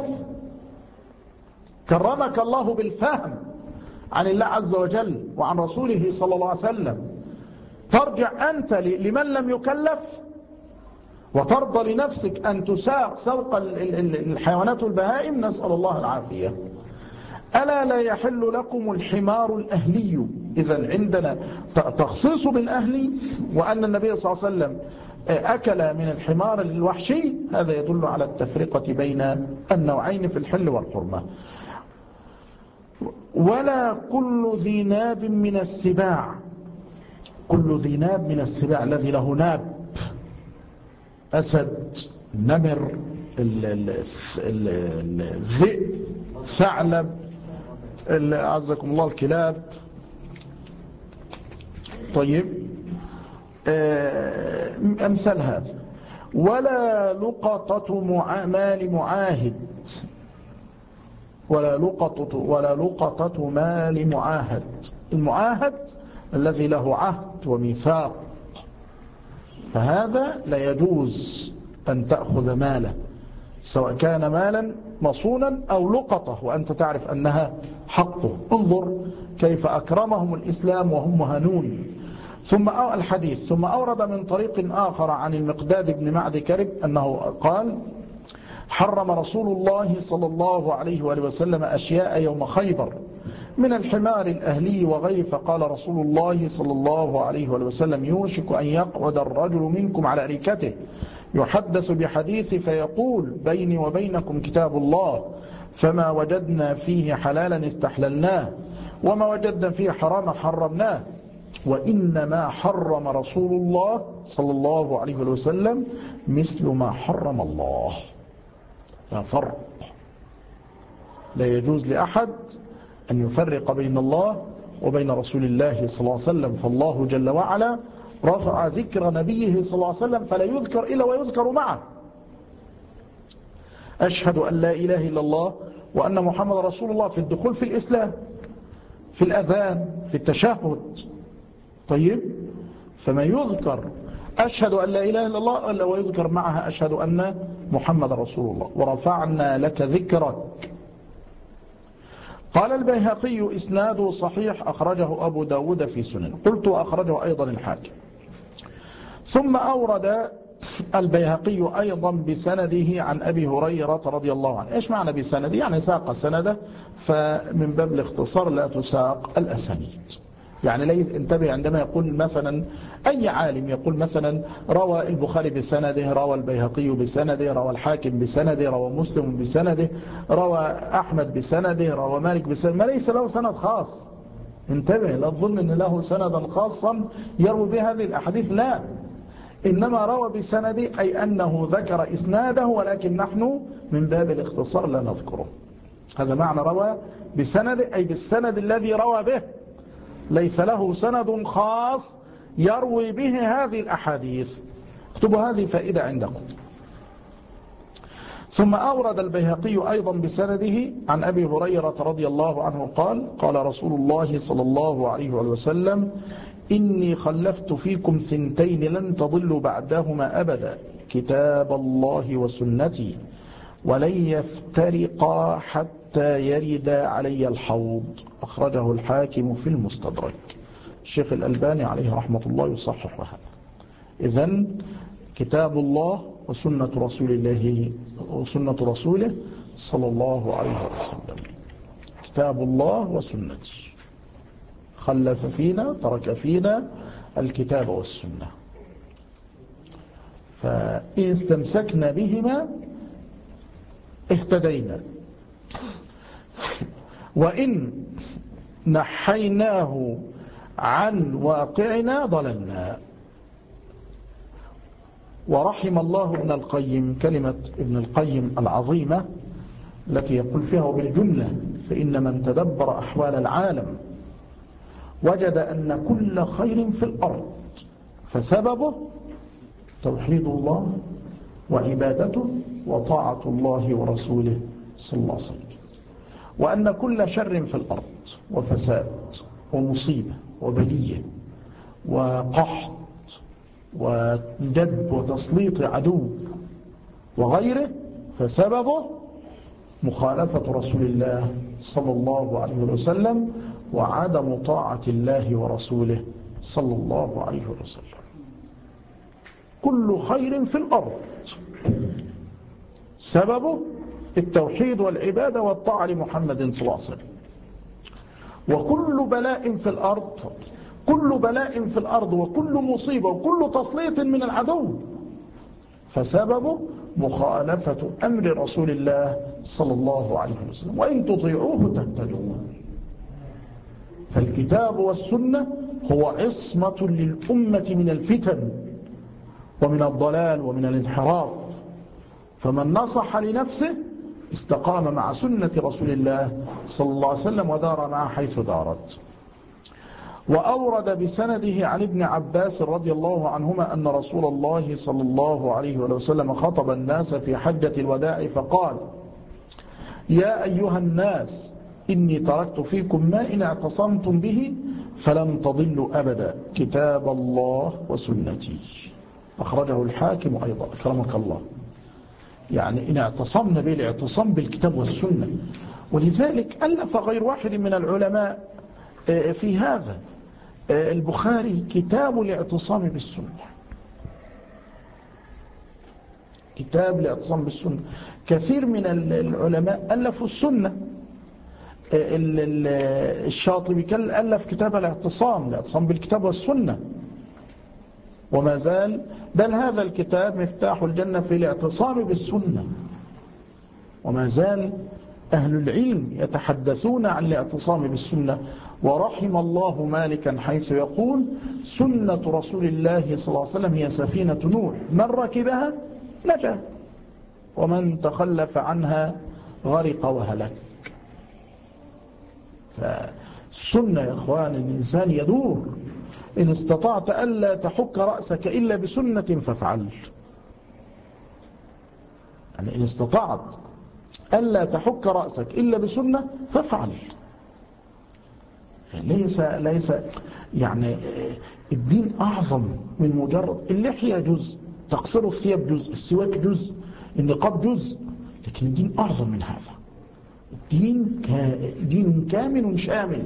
كرمك الله بالفهم عن الله عز وجل وعن رسوله صلى الله عليه وسلم، ترجع أنت لمن لم يكلف وترضى لنفسك أن تساق سوق الحيوانات والبهائم. نسأل الله العافية. ألا لا يحل لكم الحمار الأهلي. إذن عندنا تخصيص بالأهلي، وأن النبي صلى الله عليه وسلم أكل من الحمار الوحشي، هذا يدل على التفرقة بين النوعين في الحل والحرمة. ولا كل ذي ناب من السباع. كل ذي ناب من السباع، الذي له ناب، أسد، نمر، الذئب، ثعلب، أعزكم الله الكلاب. طيب، أمثال هذا. ولا لقطة مال معاهد، ولا لقطة مال معاهد. المعاهد الذي له عهد وميثاق، فهذا لا يجوز أن تأخذ ماله، سواء كان مالا مصونا أو لقطة وأنت تعرف أنها حقه. انظر كيف أكرمهم الإسلام وهم مهانون. ثم الحديث ثم أورد من طريق آخر عن المقداد بن معد كرب أنه قال: حرم رسول الله صلى الله عليه وآله وسلم أشياء يوم خيبر من الحمار الأهلي وغيره، فقال رسول الله صلى الله عليه وآله وسلم: يوشك أن يقعد الرجل منكم على أريكته يحدث بحديث فيقول: بيني وبينكم كتاب الله، فما وجدنا فيه حلالا استحللناه وما وجدنا فيه حراما حرمناه، وإنما حرم رسول الله صلى الله عليه وسلم مثل ما حرم الله. لا فرق، لا يجوز لأحد أن يفرق بين الله وبين رسول الله صلى الله عليه وسلم، فالله جل وعلا رفع ذكر نبيه صلى الله عليه وسلم فلا يذكر إلا ويذكر معه. أشهد أن لا إله إلا الله وأن محمد رسول الله في الدخول في الإسلام، في الأذان، في التشهد. طيب، فما يذكر أشهد أن لا إله إلا الله إلا ويذكر معها أشهد أن محمد رسول الله. ورفعنا لك ذكرك. قال البيهقي: إسناده صحيح، أخرجه أبو داود في سنن. قلت: أخرجه أيضا الحاكم. ثم أورد البيهقي أيضا بسنده عن أبي هريرة رضي الله عنه. إيش معنى بسنده؟ يعني ساق سنده، فمن باب الاختصار لا تساق الأسانيد. يعني لا انتبه عندما يقول مثلا أي عالم يقول مثلا روى البخاري بسنده، روى البيهقي بسنده، روى الحاكم بسنده، روى مسلم بسنده، روى أحمد بسنده، روى مالك بسنده، ما ليس له سند خاص. انتبه، لا تظن أن له سندا خاصا يروي به هذه الأحاديث، لا، إنما روى بسنده أي أنه ذكر إسناده، ولكن نحن من باب الاختصار لا نذكره. هذا معنى روى بسنده، أي بالسند الذي روى به، ليس له سند خاص يروي به هذه الأحاديث. اكتبوا هذه فائدة عندكم. ثم أورد البيهقي أيضا بسنده عن أبي هريرة رضي الله عنه قال: قال رسول الله صلى الله عليه وسلم: إني خلفت فيكم ثنتين لن تضلوا بعدهما أبدا، كتاب الله وسنتي، ولن يفترقا حتى يرد علي الحوض. أخرجه الحاكم في المستدرك. الشيخ الألباني عليه رحمة الله يصحح هذا. إذن كتاب الله وسنة رسول الله وسنة رسوله صلى الله عليه وسلم. كتاب الله وسنتي، خلف فينا، ترك فينا الكتاب والسنة، فإن استمسكنا بهما اهتدينا، وإن نحيناه عن واقعنا ضللنا. ورحم الله ابن القيم، كلمة ابن القيم العظيمة التي يقول فيها وبالجملة: فإن من تدبر أحوال العالم وجد أن كل خير في الأرض فسببه توحيد الله وعبادته وطاعة الله ورسوله صلى الله عليه وسلم، وأن كل شر في الأرض وفساد ومصيبة وبلية وقحط وجدب وتسليط عدو وغيره فسببه مخالفة رسول الله صلى الله عليه وسلم وعدم طاعة الله ورسوله صلى الله عليه وسلم. كل خير في الأرض سببه التوحيد والعبادة والطاعة لمحمد صلى الله عليه وسلم. وكل بلاء في الأرض، كل بلاء في الأرض وكل مصيبة وكل تسليط من العدو فسببه مخالفة أمر رسول الله صلى الله عليه وسلم، وإن تطيعوه تهتدوا. فالكتاب والسنة هو عصمة للأمة من الفتن ومن الضلال ومن الانحراف، فمن نصح لنفسه استقام مع سنة رسول الله صلى الله عليه وسلم ودار معه حيث دارت. وأورد بسنده عن ابن عباس رضي الله عنهما أن رسول الله صلى الله عليه وسلم خطب الناس في حجة الوداع فقال: يا أيها الناس إني تركت فيكم ما إن اعتصمتم به فلن تضلوا أبدا، كتاب الله وسنتي. أخرجه الحاكم أيضا أكرمك الله. يعني إن اعتصمنا به الاعتصام بالكتاب والسنة. ولذلك ألف غير واحد من العلماء في هذا. البخاري كتاب الاعتصام بالسنة، كتاب الاعتصام بالسنة. كثير من العلماء ألفوا السنة. الشاطبي ألف كتاب الاعتصام بالكتاب والسنة وما زال، بل هذا الكتاب مفتاح الجنة في الاعتصام بالسنة، وما زال أهل العلم يتحدثون عن الاعتصام بالسنة. ورحم الله مالكا حيث يقول: سنة رسول الله صلى الله عليه وسلم هي سفينة نوح، من ركبها نجا ومن تخلف عنها غرق وهلك. فالسنة يا إخوان الإنسان يدور. إن استطعت ألا تحك رأسك إلا بسنة فافعل. يعني إن استطعت ألا تحك رأسك إلا بسنة فافعل. ليس يعني الدين أعظم من مجرد اللحية جزء، تقصير الثياب جزء، السواك جزء، النقاب جزء، لكن الدين أعظم من هذا. الدين دين كامل شامل،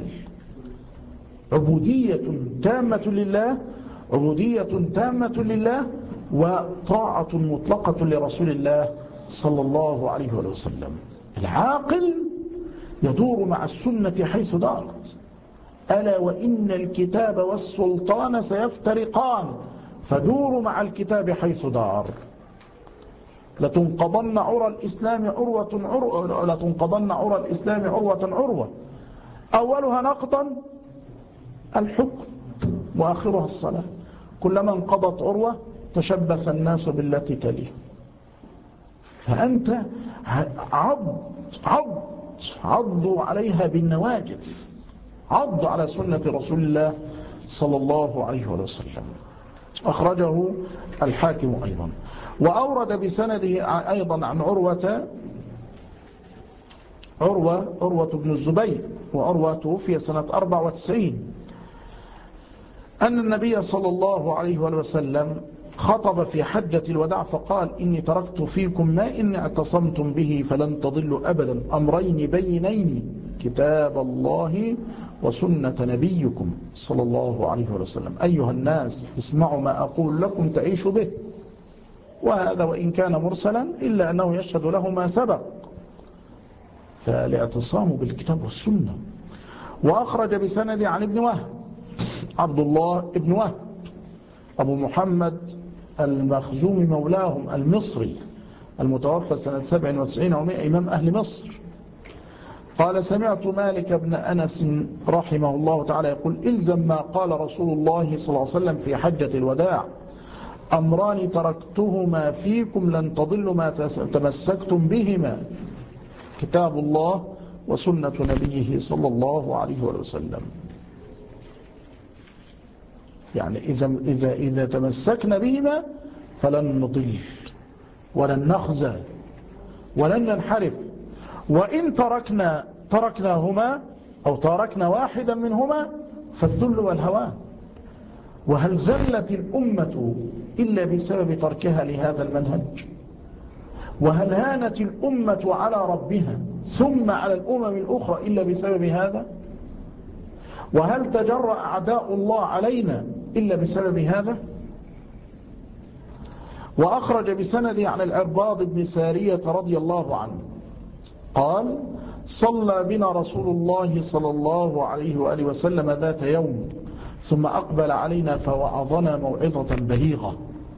عبودية تامة لله، عبودية تامة لله، وطاعة مطلقة لرسول الله صلى الله عليه وسلم. العاقل يدور مع السنة حيث دارت. ألا وإن الكتاب والسلطان سيفترقان فدوروا مع الكتاب حيث دار. لتنقضن عرى الإسلام عروة أولها نقضا الحكم وآخرها الصلاة. كلما انقضت عروة تشبث الناس بالتي تليه. فأنت عضوا عليها بالنواجذ، عضوا على سنة رسول الله صلى الله عليه وسلم. أخرجه الحاكم أيضا. وأورد بسنده أيضا عن عروة بن الزبير، وعروة توفي سنة 94، أن النبي صلى الله عليه وسلم خطب في حجة الوداع فقال: إني تركت فيكم ما إن اعتصمتم به فلن تضلوا أبدا، أمرين بينين، كتاب الله وسنة نبيكم صلى الله عليه وسلم. أيها الناس اسمعوا ما أقول لكم تعيشوا به. وهذا وإن كان مرسلا إلا أنه يشهد له ما سبق. فالاعتصام بالكتاب والسنة. وأخرج بسند عن ابن وهب، عبد الله ابن وهب أبو محمد المخزومي مولاهم المصري المتوفى سنة 97 أو 100، إمام أهل مصر، قال: سمعت مالك بن أنس رحمه الله تعالى يقول: إلزم ما قال رسول الله صلى الله عليه وسلم في حجة الوداع: أمران تركتهما فيكم لن تضلوا ما تمسكتم بهما، كتاب الله وسنة نبيه صلى الله عليه وسلم. يعني إذا تمسكنا بهما فلن نضل ولن نخزى ولن ننحرف. وإن تركناهما أو تركنا واحدا منهما فالذل والهوان. وهل ذلت الأمة إلا بسبب تركها لهذا المنهج؟ وهل هانت الأمة على ربها ثم على الأمم الأخرى إلا بسبب هذا؟ وهل تجرأ أعداء الله علينا إلا بسبب هذا؟ وأخرج بسند عن العرباض بن سارية رضي الله عنه قال: صلى بنا رسول الله صلى الله عليه وآله وسلم ذات يوم ثم أقبل علينا فوعظنا موعظة بليغة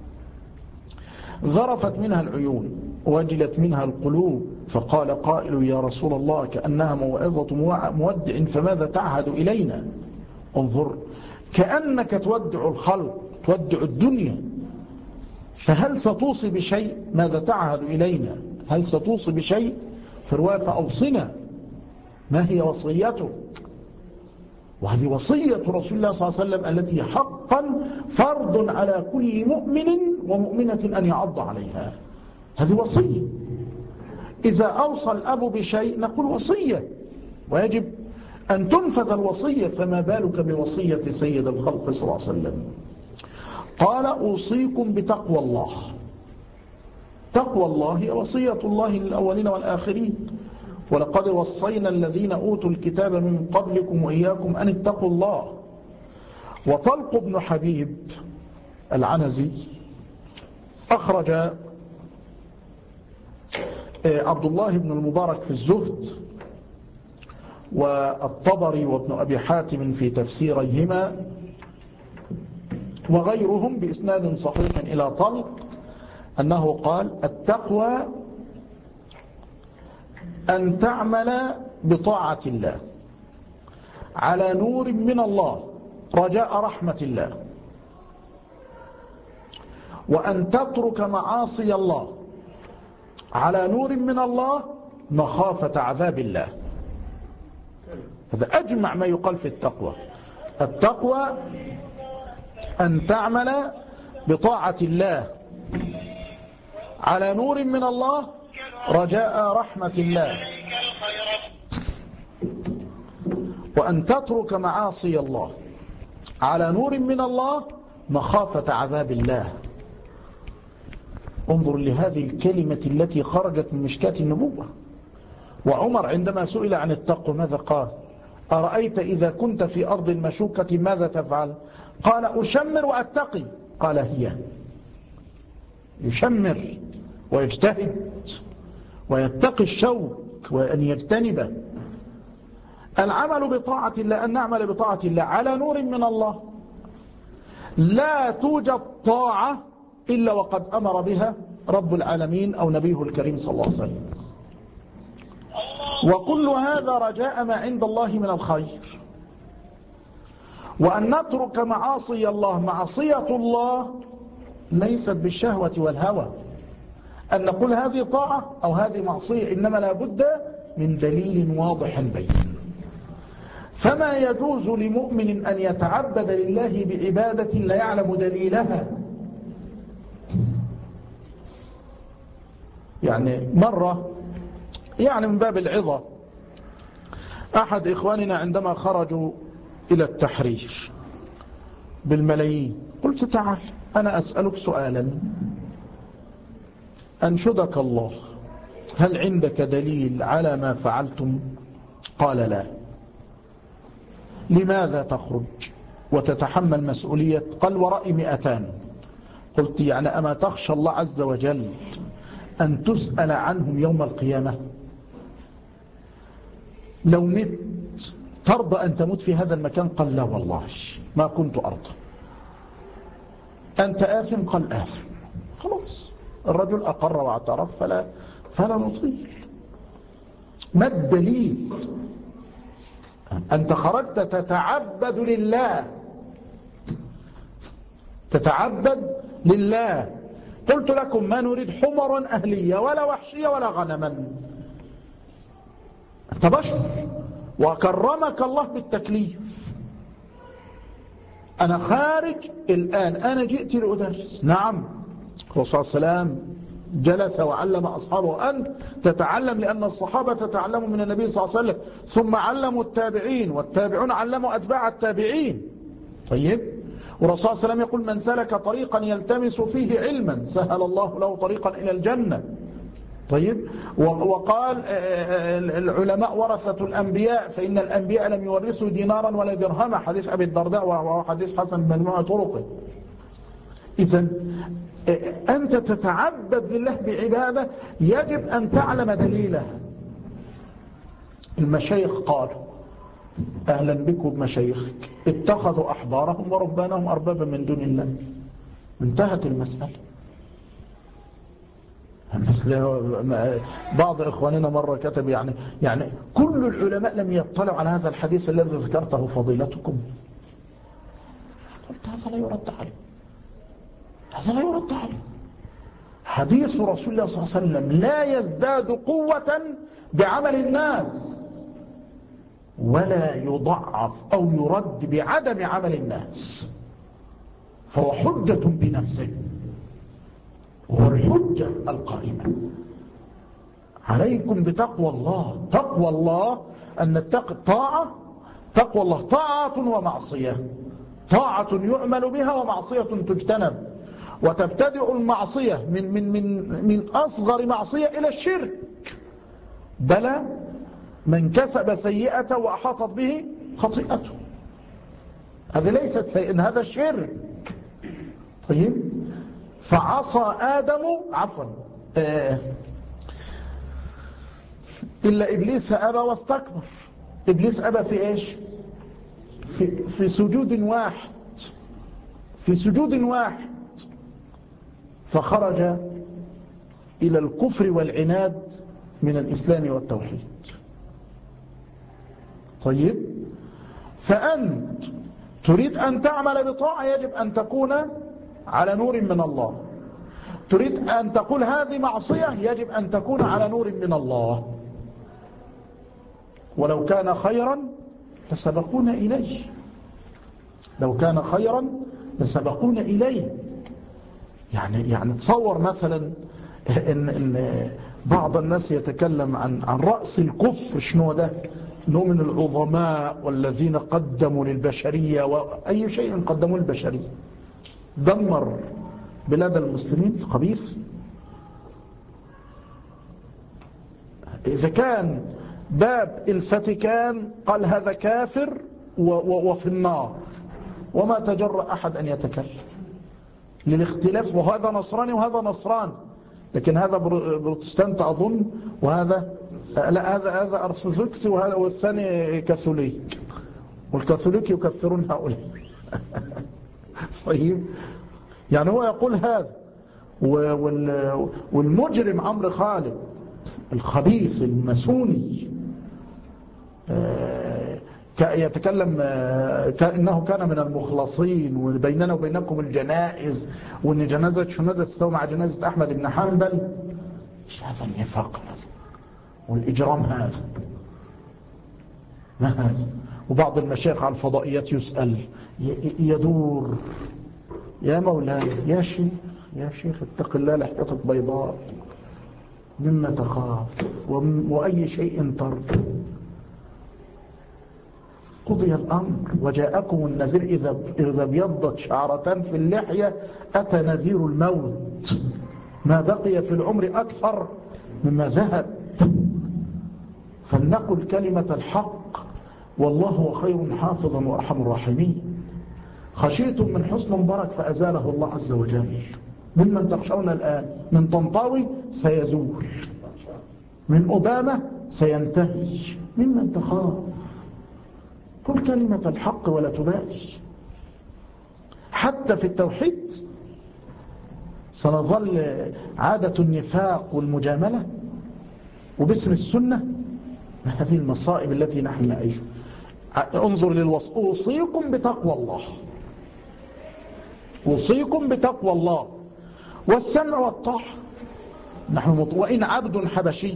ذرفت منها العيون وجلت منها القلوب، فقال قائل: يا رسول الله كأنها موعظة مودع فماذا تعهد إلينا؟ انظر، كأنك تودع الخلق، تودع الدنيا، فهل ستوصي بشيء؟ ماذا تعهد إلينا؟ هل ستوصي بشيء؟ في رواية فأوصنا، ما هي وصيته؟ وهذه وصية رسول الله صلى الله عليه وسلم التي حقا فرض على كل مؤمن ومؤمنة أن يعض عليها. هذه وصية. إذا أوصى الأب بشيء نقول وصية، ويجب أن تنفذ الوصية، فما بالك بوصية سيد الخلق صلى الله عليه وسلم. قال أوصيكم بتقوى الله. تقوى الله هي وصية الله للأولين والآخرين، ولقد وصينا الذين أوتوا الكتاب من قبلكم وإياكم أن اتقوا الله. وطلق بن حبيب العنزي أخرج عبد الله بن المبارك في الزهد، والطبري وابن أبي حاتم في تفسيريهما، وغيرهم بإسناد صحيح إلى طلق أنه قال: التقوى أن تعمل بطاعة الله على نور من الله رجاء رحمة الله، وأن تترك معاصي الله على نور من الله مخافة عذاب الله. هذا أجمع ما يقال في التقوى. التقوى أن تعمل بطاعة الله على نور من الله رجاء رحمة الله، وأن تترك معاصي الله على نور من الله مخافة عذاب الله. انظر لهذه الكلمة التي خرجت من مشكاة النبوة. وعمر عندما سئل عن التقوى ماذا قال؟ أرأيت إذا كنت في أرض المشوكة ماذا تفعل؟ قال: أشمر وأتقي. قال: هي يشمر ويجتهد ويتقي الشوك وأن يجتنبه. العمل بطاعة الله أن نعمل بطاعة الله على نور من الله. لا توجد طاعة إلا وقد أمر بها رب العالمين أو نبيه الكريم صلى الله عليه وسلم، وكل هذا رجاء ما عند الله من الخير. وأن نترك معاصي الله. معصية الله ليست بالشهوة والهوى، أن نقول هذه طاعة أو هذه معصية، إنما لا بد من دليل واضح بين. فما يجوز لمؤمن أن يتعبد لله بعبادة لا يعلم دليلها. يعني مرة من باب العظة، أحد إخواننا عندما خرجوا إلى التحرير بالملايين، قلت: تعال أنا أسألك سؤالا أنشدك الله، هل عندك دليل على ما فعلتم؟ قال: لا. لماذا تخرج وتتحمل مسؤولية؟ قال: ورأي 200. قلت: يعني أما تخشى الله عز وجل أن تسأل عنهم يوم القيامة؟ لو مت ترضى أن تموت في هذا المكان؟ قال: لا والله ما كنت أرضى. أنت آثم؟ قال: آثم. خلاص، الرجل أقر واعترف، فلا نطيل. ما الدليل؟ أنت خرجت تتعبد لله، تتعبد لله. قلت لكم: ما نريد حمرا أهلية ولا وحشية ولا غنما، أنت بشر وكرمك الله بالتكليف. أنا خارج الآن، أنا جئت لأدرس. نعم، الرسول صلى الله عليه وسلم جلس وعلم أصحابه أن تتعلم، لأن الصحابة تتعلموا من النبي صلى الله عليه وسلم، ثم علموا التابعين، والتابعون علموا أتباع التابعين. طيب، والرسول صلى الله عليه وسلم يقول: من سلك طريقا يلتمس فيه علما سهل الله له طريقا إلى الجنة. طيب، وقال: العلماء ورثة الأنبياء، فإن الأنبياء لم يورثوا دينارا ولا درهما، حديث أبي الدرداء وهو حديث حسن بمجموع طرقه. إذن أنت تتعبد لله بعبادة يجب أن تعلم دليلها. المشايخ قالوا: أهلا بكم بمشايخك، اتخذوا أحبارهم ورهبانهم أربابا من دون الله. انتهت المسألة. بعض إخواننا مرة كتب يعني كل العلماء لم يطلعوا على هذا الحديث الذي ذكرته فضيلتكم. قلت: هذا لا يرد عليه، هذا لا يرد عليه. حديث رسول الله صلى الله عليه وسلم لا يزداد قوة بعمل الناس ولا يضعف أو يرد بعدم عمل الناس، فهو حجة بنفسه، وهو الحجة القائمة. عليكم بتقوى الله. تقوى الله أن نتقي الطاعة. تقوى الله طاعة ومعصية، طاعة يؤمل بها ومعصية تجتنب، وتبتدئ المعصية من أصغر معصية إلى الشرك. بلى من كسب سيئة وأحاطت به خطيئته، هذه ليست سيئة، هذا الشرك. طيب، فعصى آدم إلا إبليس أبى واستكبر. إبليس أبى في إيش؟ في سجود واحد، في سجود واحد، فخرج إلى الكفر والعناد من الإسلام والتوحيد. طيب، فأنت تريد أن تعمل بطاعة يجب أن تكون على نور من الله. تريد أن تقول هذه معصية يجب أن تكون على نور من الله. ولو كان خيرا لسبقونا إليه، لو كان خيرا لسبقونا إليه. يعني تصور مثلا إن بعض الناس يتكلم عن رأس الكفر. شنو ده؟ إنه من العظماء والذين قدموا للبشرية، وأي شيء قدموا للبشرية. دمر بلاد المسلمين خبيث. إذا كان باب الفاتيكان قال هذا كافر وفي النار، وما تجرأ أحد أن يتكلم للاختلاف، وهذا نصراني وهذا نصراني، لكن هذا بروتستانت أظن، وهذا لا، هذا أرثوذكسي، وهذا والثاني كاثوليك، والكاثوليك يكفرون هؤلاء. طيب، يعني هو يقول هذا. والمجرم عمرو خالد الخبيث الماسوني يتكلم كأنه كان من المخلصين، وبيننا وبينكم الجنائز، وأن جنازة شنودة تستوي مع جنازة أحمد بن حنبل. إيش هذا النفاق هذا والإجرام هذا؟ ما هذا؟ وبعض المشايخ على الفضائيات يسأل يدور: يا مولاي، يا شيخ اتق الله، لحيتك بيضاء، مما تخاف وأي شيء ترجو. قضي الأمر وجاءكم النذير إذا ابيضت شعرتان في اللحية أتى نذير الموت، ما بقي في العمر أكثر مما ذهب. فلنقل كلمة الحق، والله هو خير حافظا وأرحم الراحمين. خشيتم من حسن مبارك فأزاله الله عز وجل. ممن تخشون الآن؟ من طنطاوي سيزول، من أوباما سينتهي، ممن تخاف؟ قل كلمة الحق ولا تبالي. حتى في التوحيد سنظل عادة النفاق والمجاملة وباسم السنة. ما هذه المصائب التي نحن نعيشها؟ انظر للوصف: أوصيكم بتقوى الله، أوصيكم بتقوى الله والسمع والطاعة. نحن وإن عبد حبشي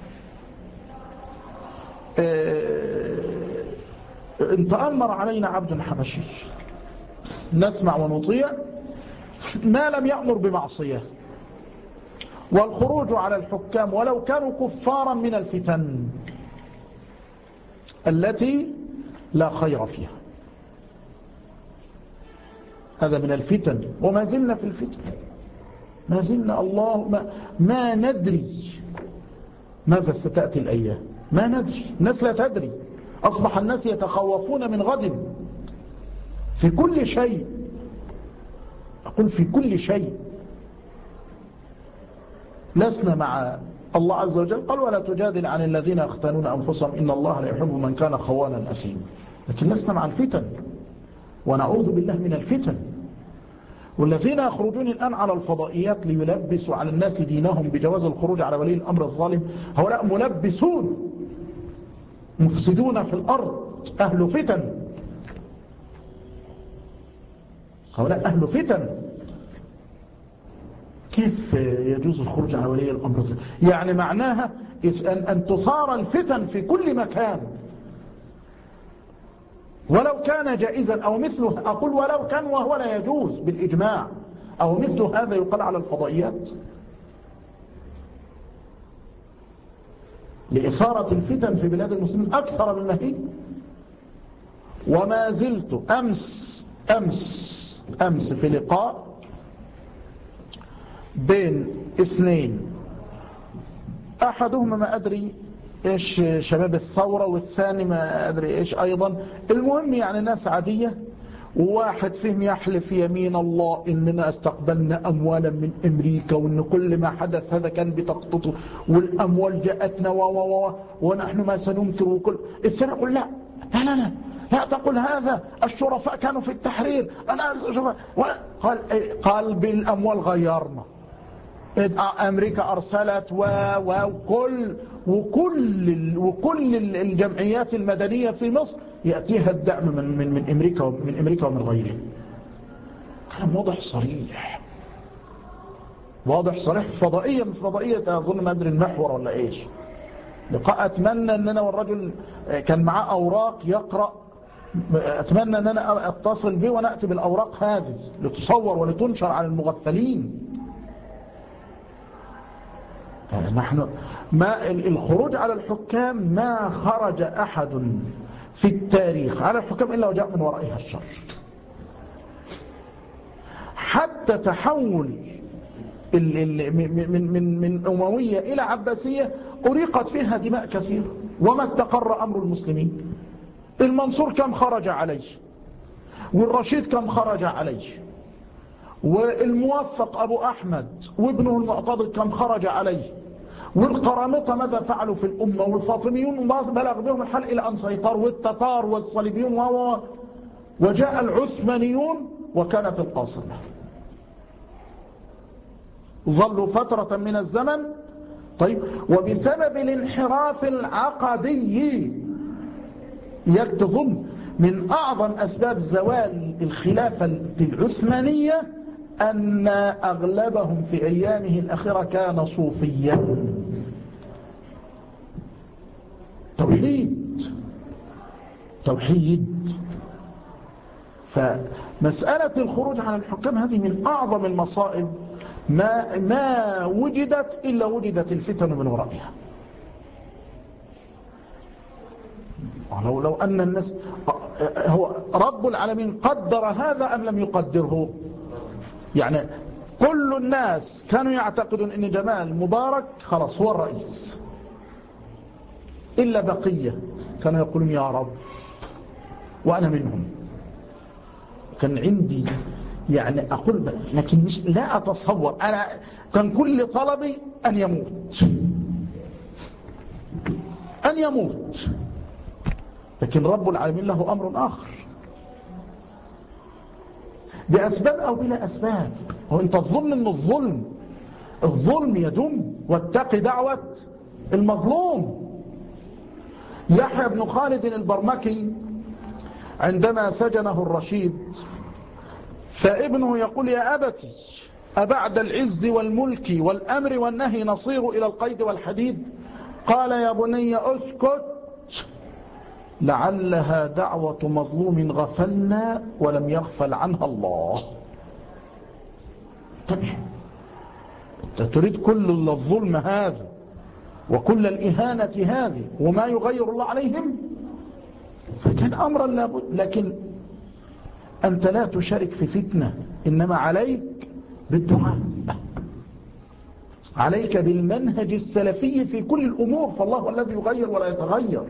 إن تأمر علينا عبد حبشي نسمع ونطيع ما لم يأمر بمعصية. والخروج على الحكام ولو كانوا كفارا من الفتن التي لا خير فيها. هذا من الفتن، وما زلنا في الفتن، ما زلنا. الله ما ندري ماذا ستأتي الأيام، ما ندري. الناس لا تدري. أصبح الناس يتخوفون من غد في كل شيء. أقول في كل شيء. لسنا مع الله عز وجل قال: ولا تجادل عن الذين يختانون أنفسهم إن الله لا يحب من كان خوانا أثيما. لكن لسنا مع الفتن، ونعوذ بالله من الفتن. والذين يخرجون الآن على الفضائيات ليلبسوا على الناس دينهم بجواز الخروج على ولي الأمر الظالم، هؤلاء ملبسون مفسدون في الأرض، أهل فتن. هؤلاء أهل فتن. كيف يجوز الخروج على ولي الأمر؟ يعني معناها أن تثار الفتن في كل مكان، ولو كان جائزا أو مثله، أقول ولو كان وهو لا يجوز بالإجماع، أو مثل هذا يقال على الفضائيات لإثارة الفتن في بلاد المسلمين أكثر مما هي. وما زلت أمس في لقاء بين اثنين، أحدهما ما أدري إيش شباب الثورة، والثاني ما أدري إيش أيضا، المهم يعني ناس عادية، وواحد فيهم يحلف يمين الله إننا استقبلنا أموالا من أمريكا، وإن كل ما حدث هذا كان بتخطيطه، والأموال جاءتنا ونحن ما سننكر. وكل الثاني يقول لا لا لا لا لا تقول هذا، الشرفاء كانوا في التحرير، قال بالأموال غيرنا، أمريكا أرسلت وكل الجمعيات المدنية في مصر يأتيها الدعم من أمريكا ومن غيرها. كلام واضح صريح في فضائية، من فضائية أظن ما أدري المحور ولا إيش، لقاء أتمنى أن أنا والرجل كان معاه أوراق يقرأ، أتمنى أن أنا أتصل به ونأتي بالأوراق هذه لتصور ولتنشر على المغفلين. نحن ما الخروج على الحكام، ما خرج أحد في التاريخ على الحكام إلا وجاء من ورائها الشر. حتى تحول من أموية إلى عباسية أريقت فيها دماء كثيرة وما استقر أمر المسلمين. المنصور كم خرج عليه، والرشيد كم خرج عليه، والموفق أبو أحمد وابنه المعتضد كم خرج عليه، والقرامطة ماذا فعلوا في الأمة، والفاطميون بلغ بهم الحال إلى أن سيطروا، والتتار والصليبيون وجاء العثمانيون وكانت القاصمة. ظلوا فترة من الزمن. طيب، وبسبب الانحراف العقدي تظن من أعظم أسباب زوال الخلافة العثمانية أن أغلبهم في أيامه الأخيرة كان صوفيا. توحيد. فمسألة الخروج على الحكام هذه من أعظم المصائب، ما وجدت إلا وجدت الفتن من ورائها. لو أن الناس، هو رب العالمين قدر هذا أم لم يقدره؟ يعني كل الناس كانوا يعتقدون أن جمال مبارك خلاص هو الرئيس، إلا بقية كانوا يقولون يا رب، وأنا منهم. كان عندي يعني أقول، لكن لا أتصور، أنا كان كل طلبي أن يموت، لكن رب العالمين له أمر آخر، بأسباب أو بلا أسباب. وأنت تظن أن الظلم يدم، واتقي دعوة المظلوم. يحيى بن خالد البرمكي عندما سجنه الرشيد، فابنه يقول يا أبتي أبعد العز والملك والأمر والنهي نصير إلى القيد والحديد؟ قال يا بني أسكت، لعلها دعوة مظلوم غفلنا ولم يغفل عنها الله. طبعا أنت تريد كل الظلم هذا وكل الإهانة هذه وما يغير الله عليهم، فكان أمرا لابد. لكن أنت لا تشارك في فتنة، إنما عليك بالدعاء، عليك بالمنهج السلفي في كل الأمور، فالله الذي يغير ولا يتغير.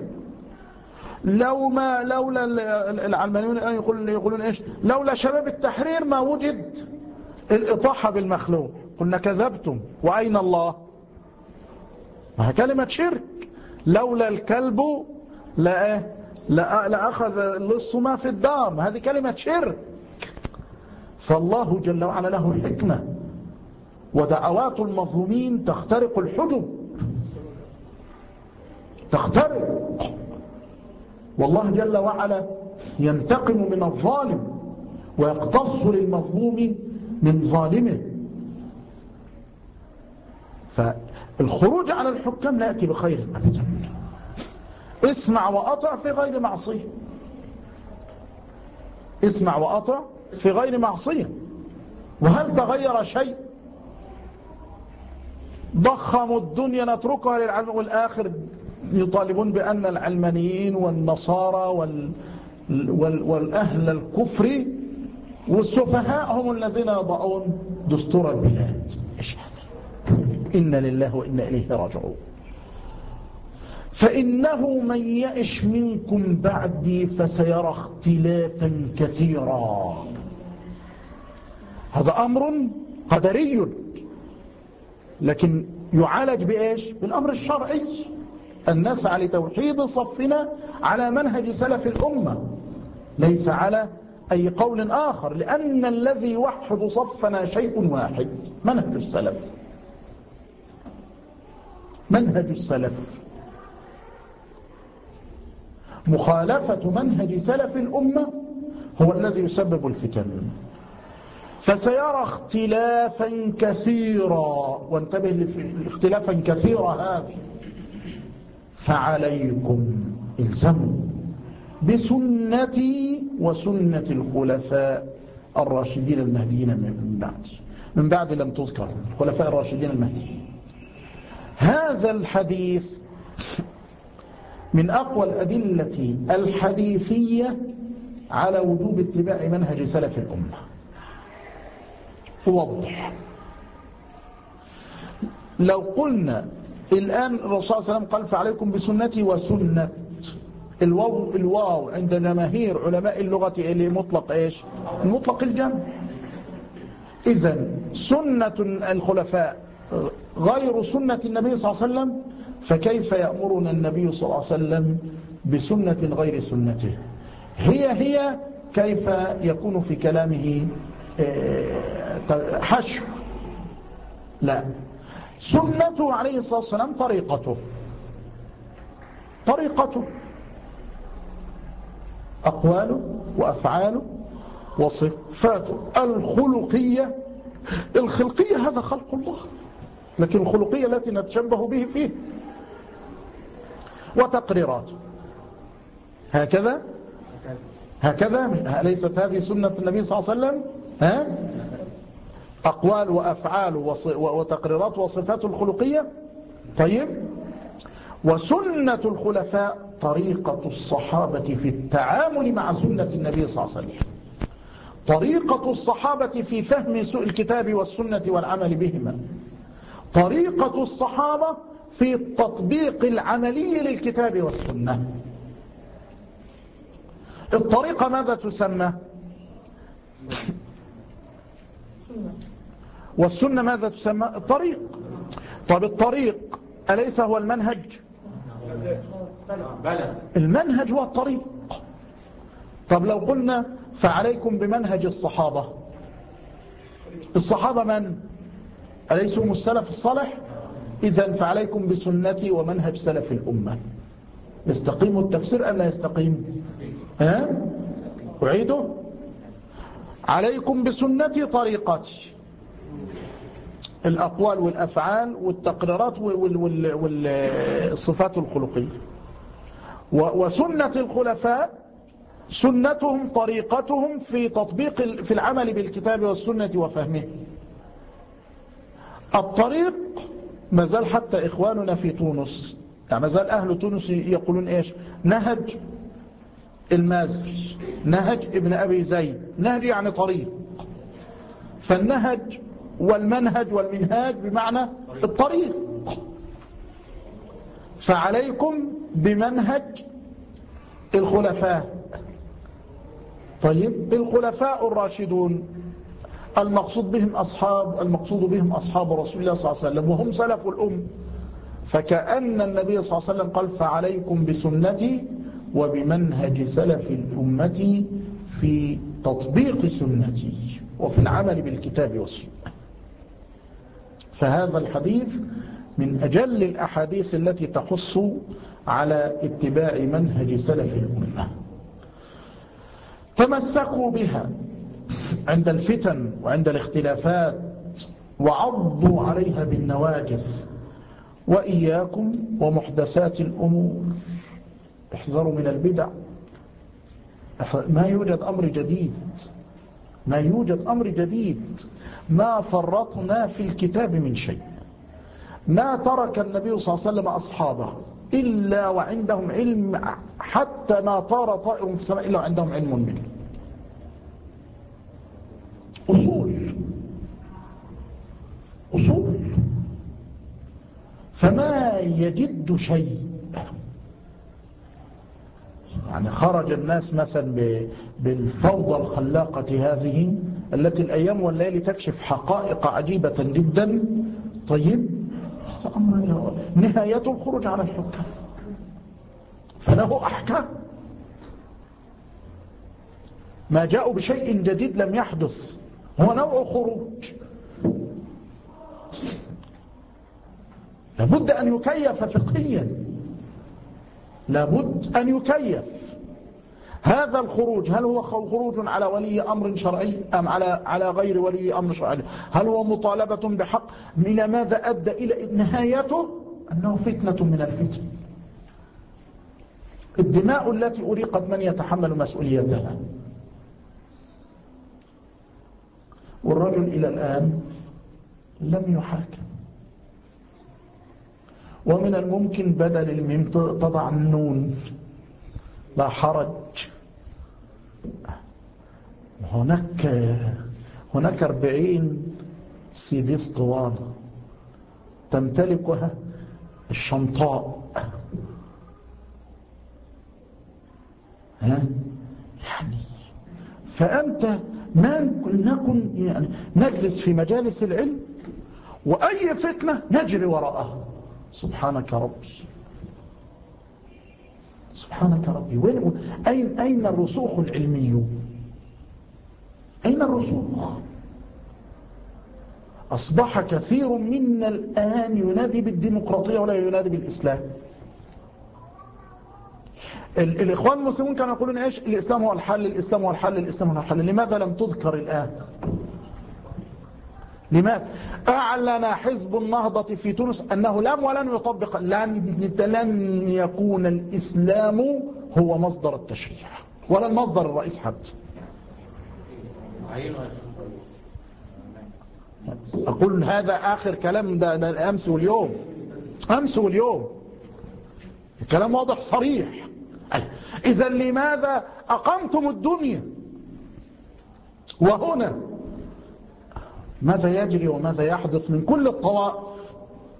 لولا العلمانيون الآن يقولون إيش؟ لولا شباب التحرير ما وجد الإطاحة بالمخلوق. قلنا كذبتم، وأين الله؟ ما كلمة شرك. لولا الكلب لأخذ اللص ما في الدار، هذه كلمة شرك. فالله جل وعلا له حكمة، ودعوات المظلومين تخترق الحجب، تخترق، والله جل وعلا ينتقم من الظالم ويقتص للمظلوم من ظالمه. فالخروج على الحكام لا يأتي بخير أبدا. اسمع وأطع في غير معصية، اسمع وأطع في غير معصية. وهل تغير شيء؟ ضخموا الدنيا نتركها للعلم، والآخر يطالبون بأن العلمانيين والنصارى والأهل الكفر والسفهاء هم الذين يضعون دستور البلاد. إيش هذا؟ إنا لله وإنا إليه راجعون. فإنه من يعش منكم بعدي فسيرى اختلافا كثيرا. هذا أمر قدري، لكن يعالج بإيش؟ بالأمر الشرعي، أن نسعى لتوحيد صفنا على منهج سلف الأمة، ليس على أي قول آخر، لأن الذي يوحد صفنا شيء واحد، منهج السلف. منهج السلف. مخالفة منهج سلف الأمة هو الذي يسبب الفتن. فسيرى اختلافا كثيرا، وانتبه لاختلافا كثيرا هذه. فعليكم، الزموا بسنتي وسنة الخلفاء الراشدين المهديين من بعد لم تذكر الخلفاء الراشدين المهديين. هذا الحديث من أقوى الأدلة الحديثية على وجوب اتباع منهج سلف الأمة. واضح. لو قلنا الآن الرسول صلى الله عليه وسلم قال فعليكم بسنتي وسنة، الواو عند جماهير علماء اللغة اللي مطلق إيش؟ مطلق الجمع. إذن سنة الخلفاء غير سنة النبي صلى الله عليه وسلم، فكيف يأمرنا النبي صلى الله عليه وسلم بسنة غير سنته؟ هي كيف يكون في كلامه حشو؟ لا، سنته عليه الصلاة والسلام طريقته أقواله وأفعاله وصفاته الخلقية. الخلقية هذا خلق الله، لكن الخلقية التي نتشبه به فيه. وتقريراته هكذا ليست هذه سنة النبي صلى الله عليه وسلم؟ أقوال وأفعال وتقريرات وصفات الخلقية. طيب، وسنة الخلفاء طريقة الصحابة في التعامل مع سنة النبي صلى الله عليه وسلم، طريقة الصحابة في فهم الكتاب والسنة والعمل بهما، طريقة الصحابة في التطبيق العملي للكتاب والسنة. الطريقة ماذا تسمى؟ والسنة ماذا تسمى؟ الطريق. طب الطريق أليس هو المنهج؟ المنهج هو الطريق. طب لو قلنا فعليكم بمنهج الصحابة من؟ أليسوا هم السلف الصالح؟ إذن فعليكم بسنتي ومنهج سلف الأمة. يستقيم التفسير أم لا يستقيم؟ أعيده؟ عليكم بسنتي، طريقتي، الأقوال والأفعال والتقريرات والصفات الخلقية. وسنة الخلفاء سنتهم طريقتهم في تطبيق في العمل بالكتاب والسنة وفهمه. الطريق ما زال حتى إخواننا في تونس، يعني ما زال أهل تونس يقولون إيش؟ نهج المازري، نهج ابن أبي زيد، نهج يعني طريق. فالنهج والمنهج والمنهاج بمعنى الطريق. فعليكم بمنهج الخلفاء. طيب، الخلفاء الراشدون المقصود بهم أصحاب رسول الله صلى الله عليه وسلم، وهم سلف الأمة. فكأن النبي صلى الله عليه وسلم قال فعليكم بسنتي وبمنهج سلف الأمة في تطبيق سنتي وفي العمل بالكتاب والسنة. فهذا الحديث من أجل الأحاديث التي تحث على اتباع منهج سلف الأمة. تمسكوا بها عند الفتن وعند الاختلافات وعضوا عليها بالنواجذ. وإياكم ومحدثات الأمور، احذروا من البدع. ما يوجد أمر جديد، ما يوجد أمر جديد، ما فرطنا في الكتاب من شيء. ما ترك النبي صلى الله عليه وسلم أصحابه إلا وعندهم علم، حتى ما طار طائر في السماء إلا وعندهم علم منه. أصول. فما يجد شيء. يعني خرج الناس مثلا بالفوضى الخلاقة هذه التي الأيام والليالي تكشف حقائق عجيبة جدا. طيب نهاية الخروج على الحكام، فله أحكام. ما جاءوا بشيء جديد لم يحدث، هو نوع خروج. لابد أن يكيف فقهيا، لابد أن يكيف هذا الخروج. هل هو خروج على ولي أمر شرعي أم على غير ولي أمر شرعي؟ هل هو مطالبة بحق؟ من ماذا أدى إلى نهايته؟ أنه فتنة من الفتن. الدماء التي أريقت من يتحمل مسؤوليتها؟ والرجل إلى الآن لم يحاكم. ومن الممكن بدل الميم تضع النون، لا حرج. هناك 40 سيدي اسطوانة تمتلكها الشنطاء. يعني فأنت ما نكن يعني نجلس في مجالس العلم وأي فتنة نجري وراءها. سبحانك ربي، سبحانك ربي. أين الرسوخ العلمي؟ أين الرسوخ؟ أصبح كثير منا الآن ينادي بالديمقراطية ولا ينادي بالإسلام. الإخوان المسلمون كانوا يقولون إيش؟ الإسلام هو الحل، الإسلام هو الحل، الإسلام هو الحل. لماذا لم تذكر الآن؟ لماذا؟ أعلن حزب النهضة في تونس أنه لم ولن يطبق، لن يكون الإسلام هو مصدر التشريع ولا المصدر الرئيس حتى. أقول هذا آخر كلام، ده أمس واليوم، أمس واليوم، الكلام واضح صريح. إذا لماذا أقمتم الدنيا وهنا ماذا يجري وماذا يحدث من كل الطوائف؟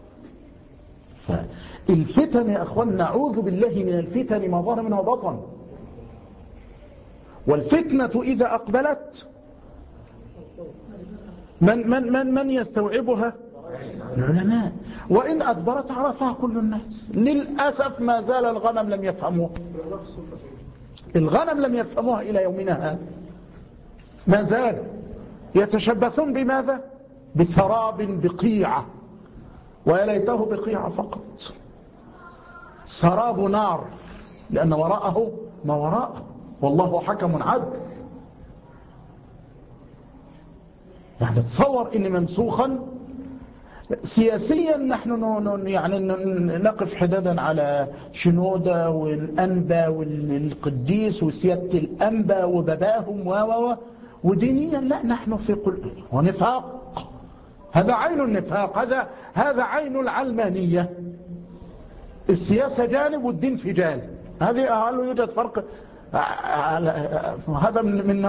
فالفتن يا أخوان، نعوذ بالله من الفتن ما ظهر منها وبطن. والفتنة إذا أقبلت من يستوعبها؟ العلماء. وإن أدبرت عرفها كل الناس. للأسف ما زال الغنم لم يفهموها، الغنم لم يفهموها إلى يومنا هذا. ما زال يتشبثون بماذا؟ بسراب بقيعة، ويا ليته بقيعة فقط، سراب نار، لأن وراءه ما وراءه، والله حكم عدل. يعني تصور إن منسوخا سياسيا نحن يعني نقف حدادا على شنودة والأنبا والقديس وسيادة الأنبا وباباهم ودينيا لا، نحن في ونفاق. هذا عين النفاق، هذا عين العلمانية. السياسة جانب والدين في جانب. هل يوجد فرق؟ هذا من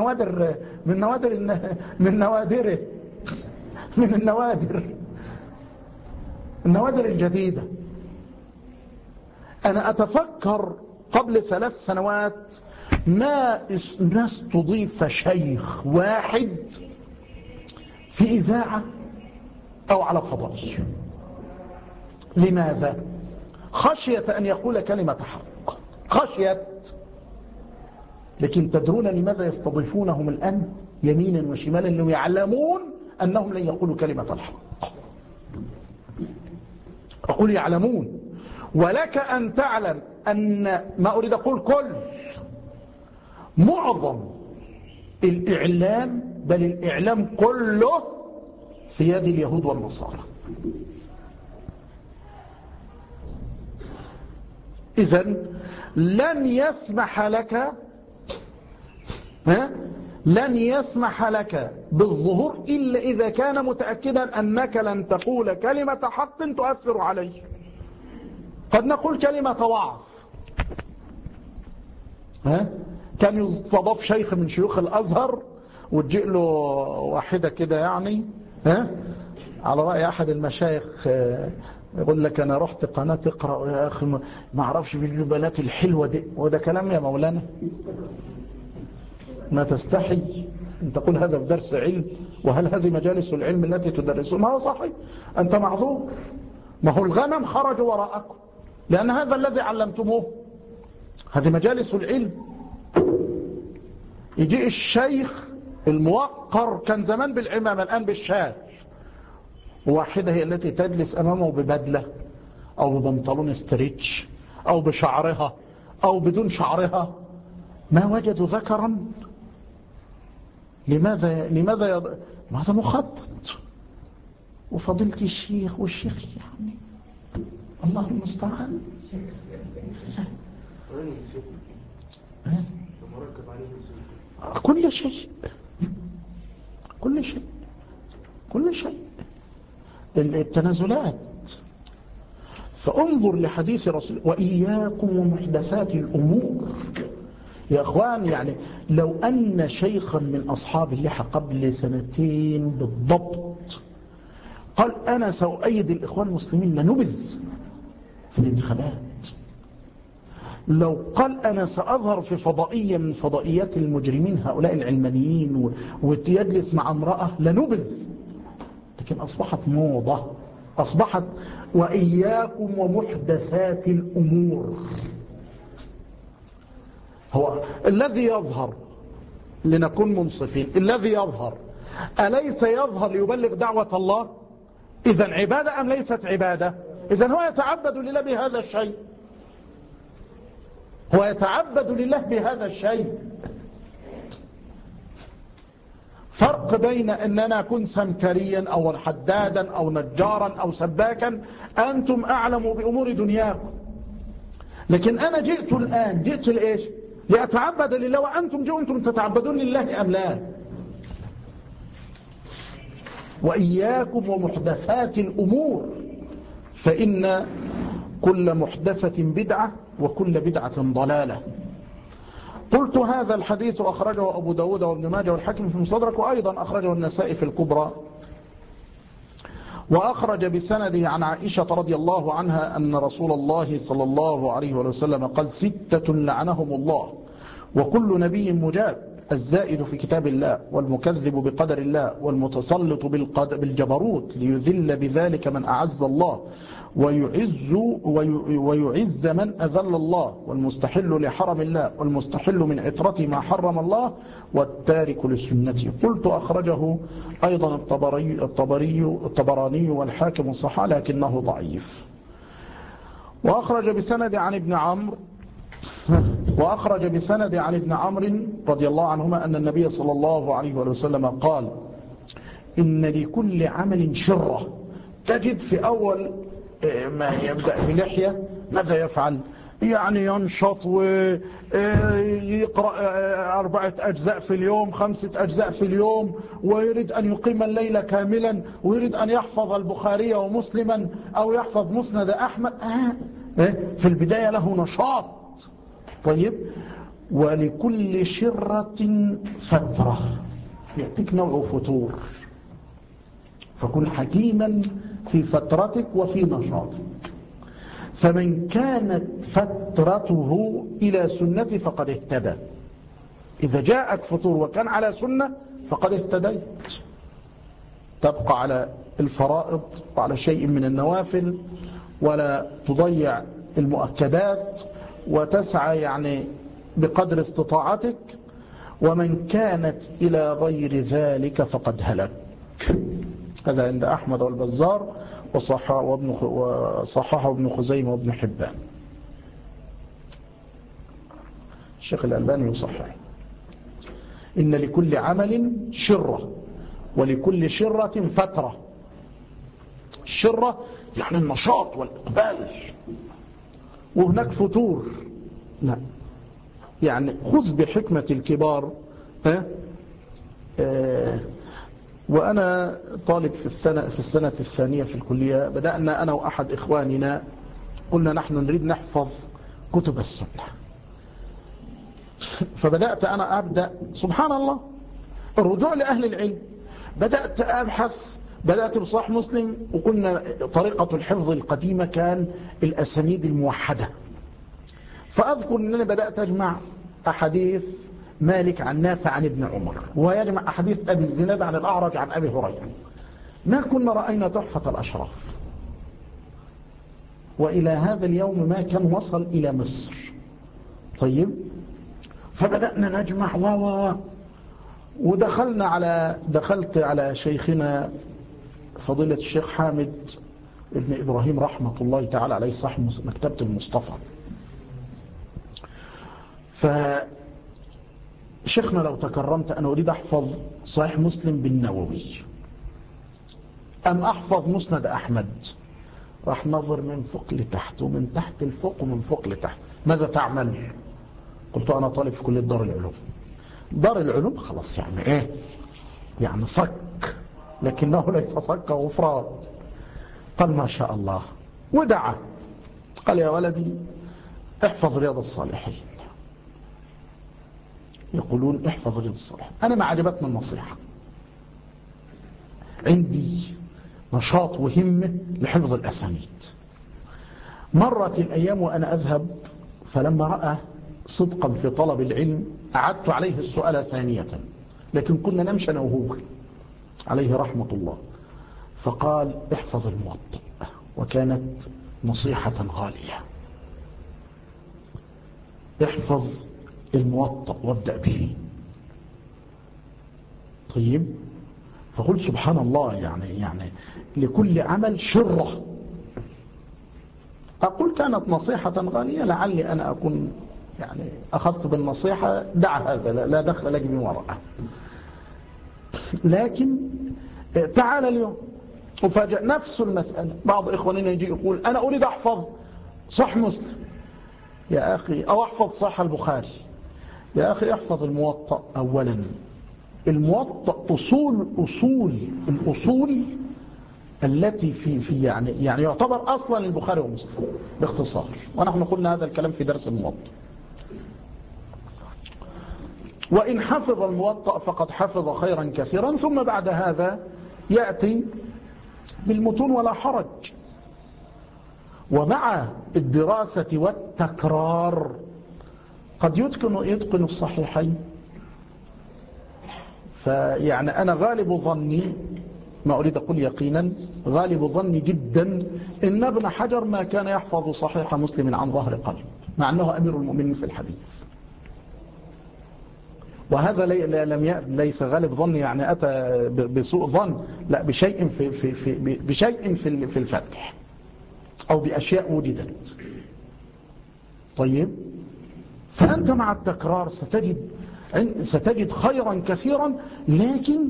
النوادر الجديدة. أنا أتفكر قبل 3 سنوات ما استضيف شيخ واحد في إذاعة أو على فضائي. لماذا؟ خشية أن يقول كلمة حق، خشية. لكن تدرون لماذا يستضيفونهم الآن يمينا وشمالا؟ لأنهم يعلمون أنهم لن يقولوا كلمة الحق. أقول يعلمون. ولك أن تعلم أن ما أريد أقول كل معظم الإعلام، بل الإعلام كله في يد اليهود والنصارى. إذن لن يسمح لك بالظهور إلا إذا كان متأكدا أنك لن تقول كلمة حق تؤثر عليه. قد نقول كلمة وعظ. كان يستضاف شيخ من شيوخ الأزهر وتجيء له واحدة كده يعني على رأي أحد المشايخ يقول لك أنا رحت قناة تقرأ يا أخي ما أعرفش بالجبلات الحلوة دي، وده كلام يا مولانا؟ ما تستحي أن تقول هذا في درس علم؟ وهل هذه مجالس العلم التي تدرسون؟ ما هو صحيح، أنت معذور. ما هو الغنم خرجوا وراءكم لأن هذا الذي علمتموه، هذه مجالس العلم. يجي الشيخ الموقر كان زمان بالعمامة الآن بالشال، واحدة هي التي تجلس أمامه ببدلة أو ببنطلون استريتش أو بشعرها أو بدون شعرها، ما وجدوا ذكرا. لماذا هذا مخطط. وفضيلة الشيخ والشيخ يعني الله المستعان. كل شيء التنازلات. فانظر لحديث رسول وإياكم ومحدثات الأمور. يا أخوان، يعني لو أن شيخا من أصحاب اللحى قبل 2 بالضبط قال أنا سأؤيد الإخوان المسلمين لنبذ في الانتخابات، لو قال أنا سأظهر في فضائية من فضائيات المجرمين هؤلاء العلمانيين ويجلس مع امرأة لنبذ. لكن أصبحت موضة، أصبحت وإياكم ومحدثات الأمور. هو الذي يظهر، لنكون منصفين، الذي يظهر أليس يظهر ليبلغ دعوة الله؟ إذن عبادة أم ليست عبادة؟ إذن هو يتعبد لله بهذا الشيء، هو يتعبد لله بهذا الشيء. فرق بين أننا كن سمكريا أو حدادا أو نجارا أو سباكا، أنتم أعلم بأمور دنياكم. لكن أنا جئت الآن، جئت لإيش؟ لأتعبد لله، وأنتم جئتم تتعبدون لله أم لا؟ وإياكم ومحدثات الأمور، فإن كل محدثة بدعة وكل بدعة ضلالة. قلت هذا الحديث أخرجه أبو داود وابن ماجه والحاكم في المستدرك، وأيضا أخرجه النسائي في الكبرى، وأخرج بسنده عن عائشة رضي الله عنها أن رسول الله صلى الله عليه وسلم قال 6 لعنهم الله وكل نبي مجاب: الزائد في كتاب الله، والمكذب بقدر الله، والمتسلط بالجبروت ليذل بذلك من أعز الله ويعز من أذل الله، والمستحل لحرم الله، والمستحل من عطرته ما حرم الله، والتارك لسنته. قلت أخرجه أيضا الطبراني والحاكم الصحاح لكنه ضعيف. وأخرج بسند عن ابن عمرو رضي الله عنهما أن النبي صلى الله عليه وسلم قال: إن لكل عمل شرة. تجد في أول ما يبدأ بلحية ماذا يفعل؟ يعني ينشط ويقرأ 4 أجزاء في اليوم، 5 أجزاء في اليوم، ويريد أن يقيم الليل كاملا، ويريد أن يحفظ البخاري ومسلما أو يحفظ مسند أحمد. في البداية له نشاط. طيب، ولكل شرة فترة، يأتيك نوع فتور، فكن حكيما في فترتك وفي نشاطك. فمن كانت فترته إلى سنتي فقد اهتدى. إذا جاءك فتور وكان على سنة فقد اهتديت. تبقى على الفرائض وعلى شيء من النوافل، ولا تضيع المؤكدات، وتسعى يعني بقدر استطاعتك. ومن كانت إلى غير ذلك فقد هلك. هذا عند أحمد والبزار وصححه ابن خزيمة وابن حبان. الشيخ الألباني يصحح: إن لكل عمل شرة ولكل شرة فترة. الشرة يعني النشاط والإقبال، وهناك فتور. لا، يعني خذ بحكمة الكبار. وأنا طالب في السنة الثانية في الكلية، بدأنا أنا وأحد إخواننا، قلنا نحن نريد نحفظ كتب السنة. فبدأت أنا أبدأ، سبحان الله، الرجوع لأهل العلم. بدأت أبحث، بدأت بصحيح مسلم، وقلنا طريقة الحفظ القديمة كان الأسانيد الموحدة. فأذكر أنني بدأت أجمع أحاديث مالك عن نافع عن ابن عمر، ويجمع أحاديث أبي الزناد عن الأعرج عن أبي هريرة. ما كنا رأينا تحفة الأشراف، وإلى هذا اليوم ما كان وصل إلى مصر. طيب، فبدأنا نجمع دخلت على شيخنا فضيلة الشيخ حامد ابن إبراهيم رحمة الله تعالى عليه، صاحب مكتبة المصطفى. فشيخنا لو تكرمت، أنا أريد أحفظ صحيح مسلم بالنووي أم أحفظ مسند أحمد؟ راح نظر من فوق لتحت ومن تحت لفوق ومن فوق لتحت. ماذا تعمل؟ قلت أنا طالب في كلية دار العلوم. دار العلوم خلاص، يعني إيه؟ يعني صك، لكنه ليس صك غفران. قال ما شاء الله، ودعا، قال يا ولدي احفظ رياض الصالحين. يقولون احفظ رياض الصالحين. أنا ما عجبتني النصيحة، عندي نشاط وهمة لحفظ الأسانيد. مرت الأيام وأنا أذهب، فلما رأى صدقا في طلب العلم أعدت عليه السؤال ثانية، لكن كنا نمشي أنا وهو عليه رحمة الله. فقال احفظ الموطأ، وكانت نصيحة غالية. احفظ الموطأ وابدأ به. طيب، فقلت سبحان الله، يعني لكل عمل شرة. أقول كانت نصيحة غالية، لعلي أنا أكون يعني أخذت بالنصيحة، دع هذا، لا دخل لك من وراءه. لكن تعال اليوم وفاجأ نفس المسألة. بعض إخواننا يجي يقول أنا أريد أحفظ صح مسلم. يا أخي، أو أحفظ صح البخاري. يا أخي احفظ الموطأ أولا. الموطأ الأصول التي في يعني يعتبر أصلا البخاري ومسلم باختصار، ونحن قلنا هذا الكلام في درس الموطأ. وإن حفظ الموطأ فقد حفظ خيرا كثيرا، ثم بعد هذا يأتي بالمتون ولا حرج. ومع الدراسة والتكرار قد يتقن الصحيحين. فيعني أنا غالب ظني، ما أريد أقول يقينا، غالب ظني جدا إن ابن حجر ما كان يحفظ صحيح مسلم عن ظهر قلب، مع أنه أمير المؤمنين في الحديث. وهذا ليس غالب ظني يعني أتى بسوء ظن، لا، بشيء في الفتح، أو بأشياء وجدت. طيب، فأنت مع التكرار ستجد خيرا كثيرا. لكن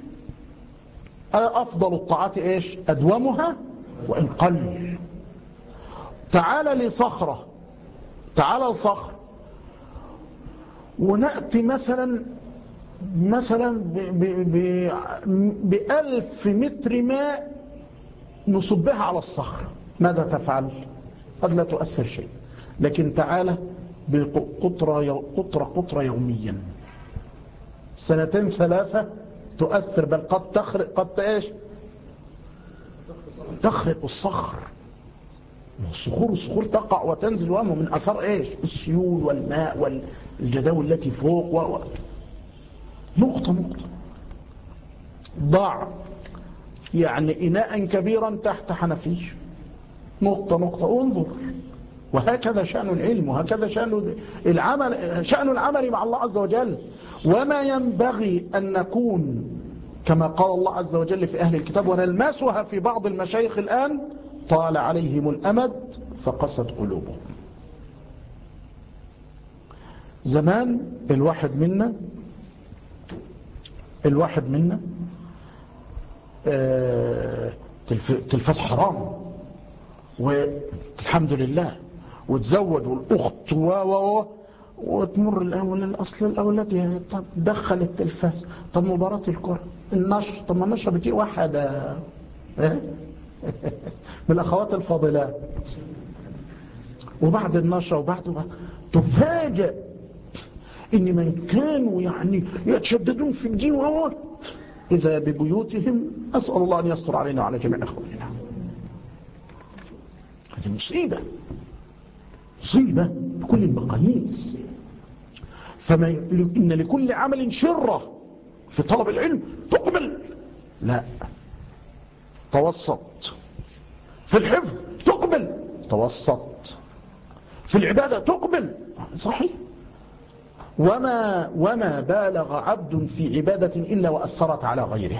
أفضل الطاعات إيش؟ أدومها وإن قل. تعال لصخرة ونأتي مثلا ب1000 متر ماء نصبها على الصخرة، ماذا تفعل؟ قد لا تؤثر شيء. لكن تعال بقطرة يوميا، 2 3 سنين تؤثر، بل قد تخرق الصخر. الصخور تقع وتنزل، وامه من أثر إيش؟ السيول والماء والجداول التي فوق نقطة. ضع يعني إناء كبيرا تحت حنفيش، نقطة وانظر. وهكذا شأن العلم، وهكذا شأن العمل مع الله عز وجل. وما ينبغي أن نكون كما قال الله عز وجل في أهل الكتاب، ونلمسها في بعض المشايخ الآن: طال عليهم الأمد فقست قلوبهم. زمان الواحد منا تلفاز حرام والحمد لله، وتزوج والأخت وتمر الأصل الأولاد. طب دخل التلفاز، طب مباراة الكرة، النشر، طب ما النشر بتجي واحدة من الأخوات الفاضلات، وبعد النشر وبعد تفاجأ إن من كانوا يعني يتشددون في الدين إذا ببيوتهم. أسأل الله أن يستر علينا وعلى جميع إخواننا. هذه مصيبة بكل المقاييس. إن لكل عمل شرة. في طلب العلم تقبل، لا توسط. في الحفظ تقبل، توسط. في العبادة تقبل، صحيح. وما بالغ عبد في عبادة إلا وأثرت على غيره.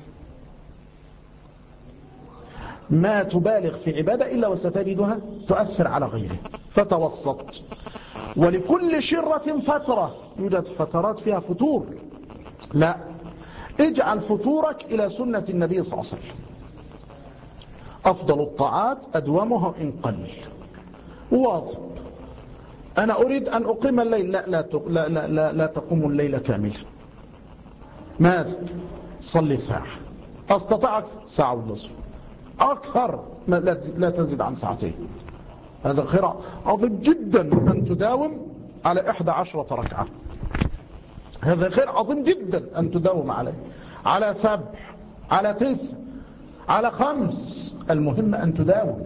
ما تبالغ في عبادة إلا وستجدها تؤثر على غيره، فتوسط. ولكل شرة فترة، يوجد فترات فيها فتور، لا، اجعل فتورك إلى سنة النبي صلى الله عليه وسلم. أفضل الطاعات أدومها إن قل. واظب. أنا أريد أن أقيم الليل، لا تقوم الليل كاملا. ماذا؟ صلي ساعة. أستطعت ساعة ونصف، أكثر لا تزيد عن ساعتين. هذا خير عظيم جدا أن تداوم على 11 ركعة. هذا خير عظيم جدا أن تداوم عليه، على 7، على 9، على 5. المهم أن تداوم.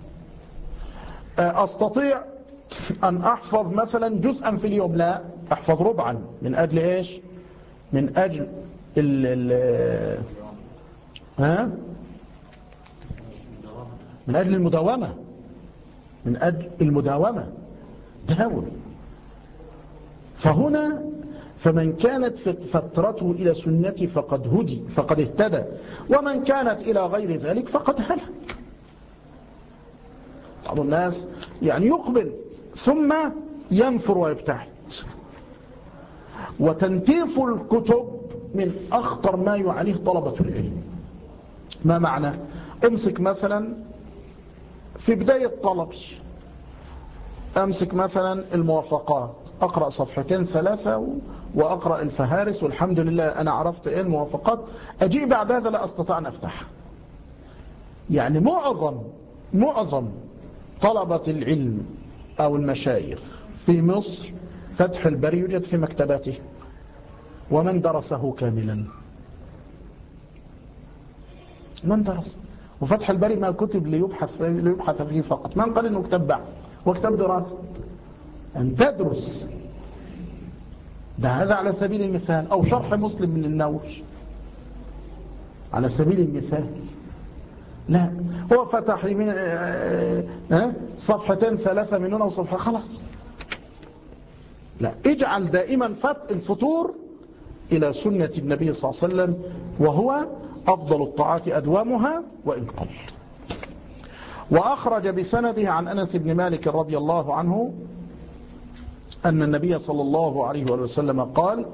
أستطيع أن أحفظ مثلا جزءا في اليوم، لا، أحفظ ربعا. من أجل إيش؟ من أجل من أجل المداومة. من أجل المداومة داوم. فهنا فمن كانت فترته إلى سنتي فقد هدي، فقد اهتدى، ومن كانت إلى غير ذلك فقد هلك. بعض الناس يعني يقبل ثم ينفر ويبتعد. وتنتيف الكتب من أخطر ما يعانيه طلبة العلم. ما معنى؟ امسك مثلا في بداية طلبي، أمسك مثلا الموافقات، أقرأ صفحتين 3 وأقرأ الفهارس، والحمد لله أنا عرفت إيه الموافقات. أجي بعد هذا لا أستطيع أن أفتح. يعني معظم طلبة العلم أو المشايخ في مصر فتح البري يوجد في مكتباته، ومن درسه كاملا؟ من درس؟ وفتح البري ما كتب ليبحث فيه فقط. من قال إنه كتاب بعد؟ وكتاب دراسة. أن تدرس ده، هذا على سبيل المثال. أو شرح مسلم من النووي على سبيل المثال. لا، هو فتح لي من صفحتين 3 من هنا وصفحة، خلاص. لا، اجعل دائما الفطور إلى سنة النبي صلى الله عليه وسلم، وهو أفضل الطاعات أدوامها وإن قل. وأخرج بسنده عن أنس بن مالك رضي الله عنه أن النبي صلى الله عليه وسلم قال: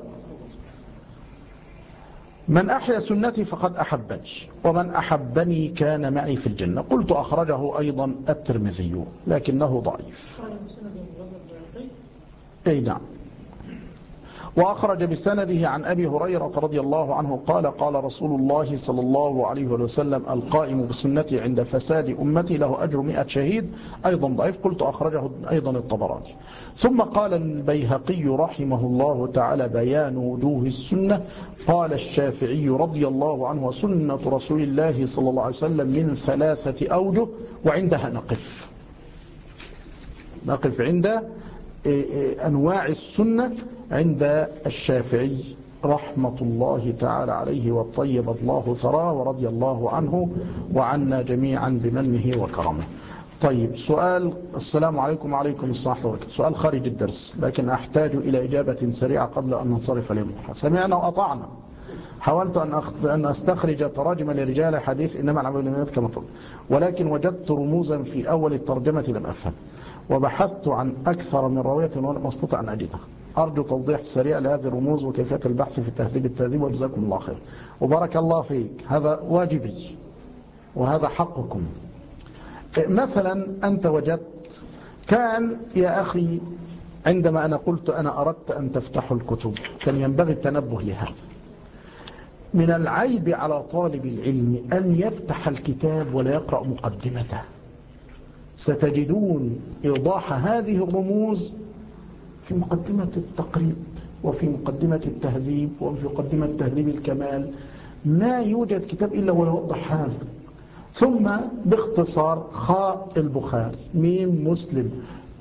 من أحيا سنتي فقد أحبني، ومن أحبني كان معي في الجنة. قلت أخرجه أيضا الترمذي لكنه ضعيف. أي نعم. وأخرج بسنده عن أبي هريرة رضي الله عنه قال: قال رسول الله صلى الله عليه وسلم: القائم بسنتي عند فساد أمتي له أجر 100 شهيد. أيضا ضعيف. قلت أخرجه أيضا الطبراني. ثم قال البيهقي رحمه الله تعالى: بيان وجوه السنة. قال الشافعي رضي الله عنه: سنة رسول الله صلى الله عليه وسلم من 3 أوجه. وعندها نقف عند أنواع السنة عند الشافعي رحمة الله تعالى عليه، وطيب الله ثراه ورضي الله عنه وعنا جميعا بمنه وكرمه. طيب، سؤال. السلام عليكم. وعليكم السلام ورحمة الله وبركاته. سؤال خارج الدرس لكن أحتاج إلى إجابة سريعة قبل أن ننصرف اليوم. سمعنا وأطعنا. حاولت أن أستخرج تراجم لرجال حديث إنما الأعمال بالنيات كما قلت، ولكن وجدت رموزا في أول الترجمة لم أفهم، وبحثت عن أكثر من رواية ولم أستطع أن أجدها. أرجو توضيح سريع لهذه الرموز وكيفية البحث في تهذيب التهذيب، وجزاكم الله خير وبارك الله فيك. هذا واجبي وهذا حقكم. مثلا أنت وجدت كان يا أخي عندما أنا قلت أنا أردت أن تفتحوا الكتب كان ينبغي التنبه لهذا. من العيب على طالب العلم أن يفتح الكتاب ولا يقرأ مقدمته. ستجدون إيضاح هذه الرموز في مقدمة التقريب وفي مقدمة التهذيب وفي مقدمة تهذيب الكمال. ما يوجد كتاب إلا ويوضح هذا. ثم باختصار: خاء البخاري، ميم مسلم،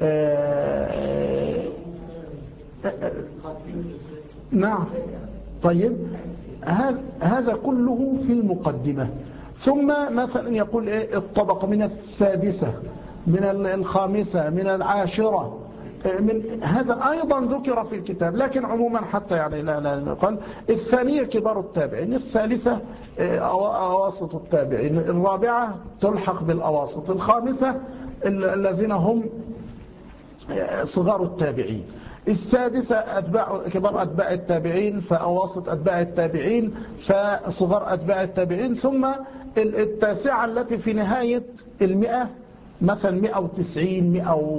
نعم. طيب هذا كله في المقدمة. ثم مثلا يقول الطبقة من السادسة، من الخامسة، من العاشرة، من هذا أيضا ذكر في الكتاب، لكن عموما حتى يعني لا نقول. الثانية كبار التابعين، الثالثة أواسط التابعين، الرابعة تلحق بالأواسط، الخامسة الذين هم صغار التابعين، السادسة كبار أتباع التابعين، فأواسط أتباع التابعين، فصغار أتباع التابعين، ثم التاسعة التي في نهاية 100 مثلا 190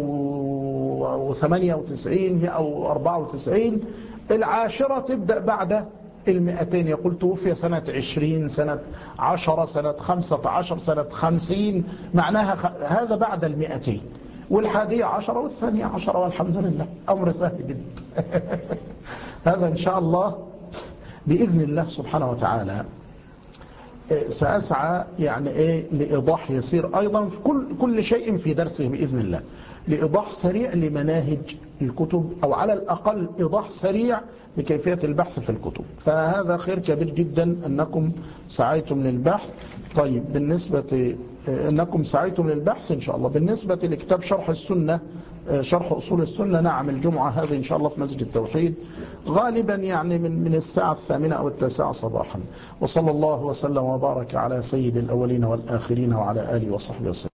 198 194. العاشرة تبدأ بعد 200. يقول توفي سنة 20 سنة 10 سنة 15 سنة 50، معناها هذا بعد 200. والحادية عشرة والثانية عشرة، والحمد لله أمر سهل جدا. هذا إن شاء الله بإذن الله سبحانه وتعالى سأسعى يعني لإيضاح يسير أيضا في كل شيء في درسه بإذن الله، لإيضاح سريع لمناهج الكتب، أو على الأقل إيضاح سريع لكيفية البحث في الكتب. فهذا خير كبير جدا أنكم سعيتم للبحث. طيب بالنسبة أنكم سعيتم للبحث إن شاء الله. بالنسبة لكتاب شرح السنة، شرح أصول السنة، نعم الجمعة هذه إن شاء الله في مسجد التوحيد، غالبا يعني من الساعة 8 أو 9 صباحا. وصلى الله وسلم وبارك على سيد الأولين والآخرين وعلى آله وصحبه وسلم.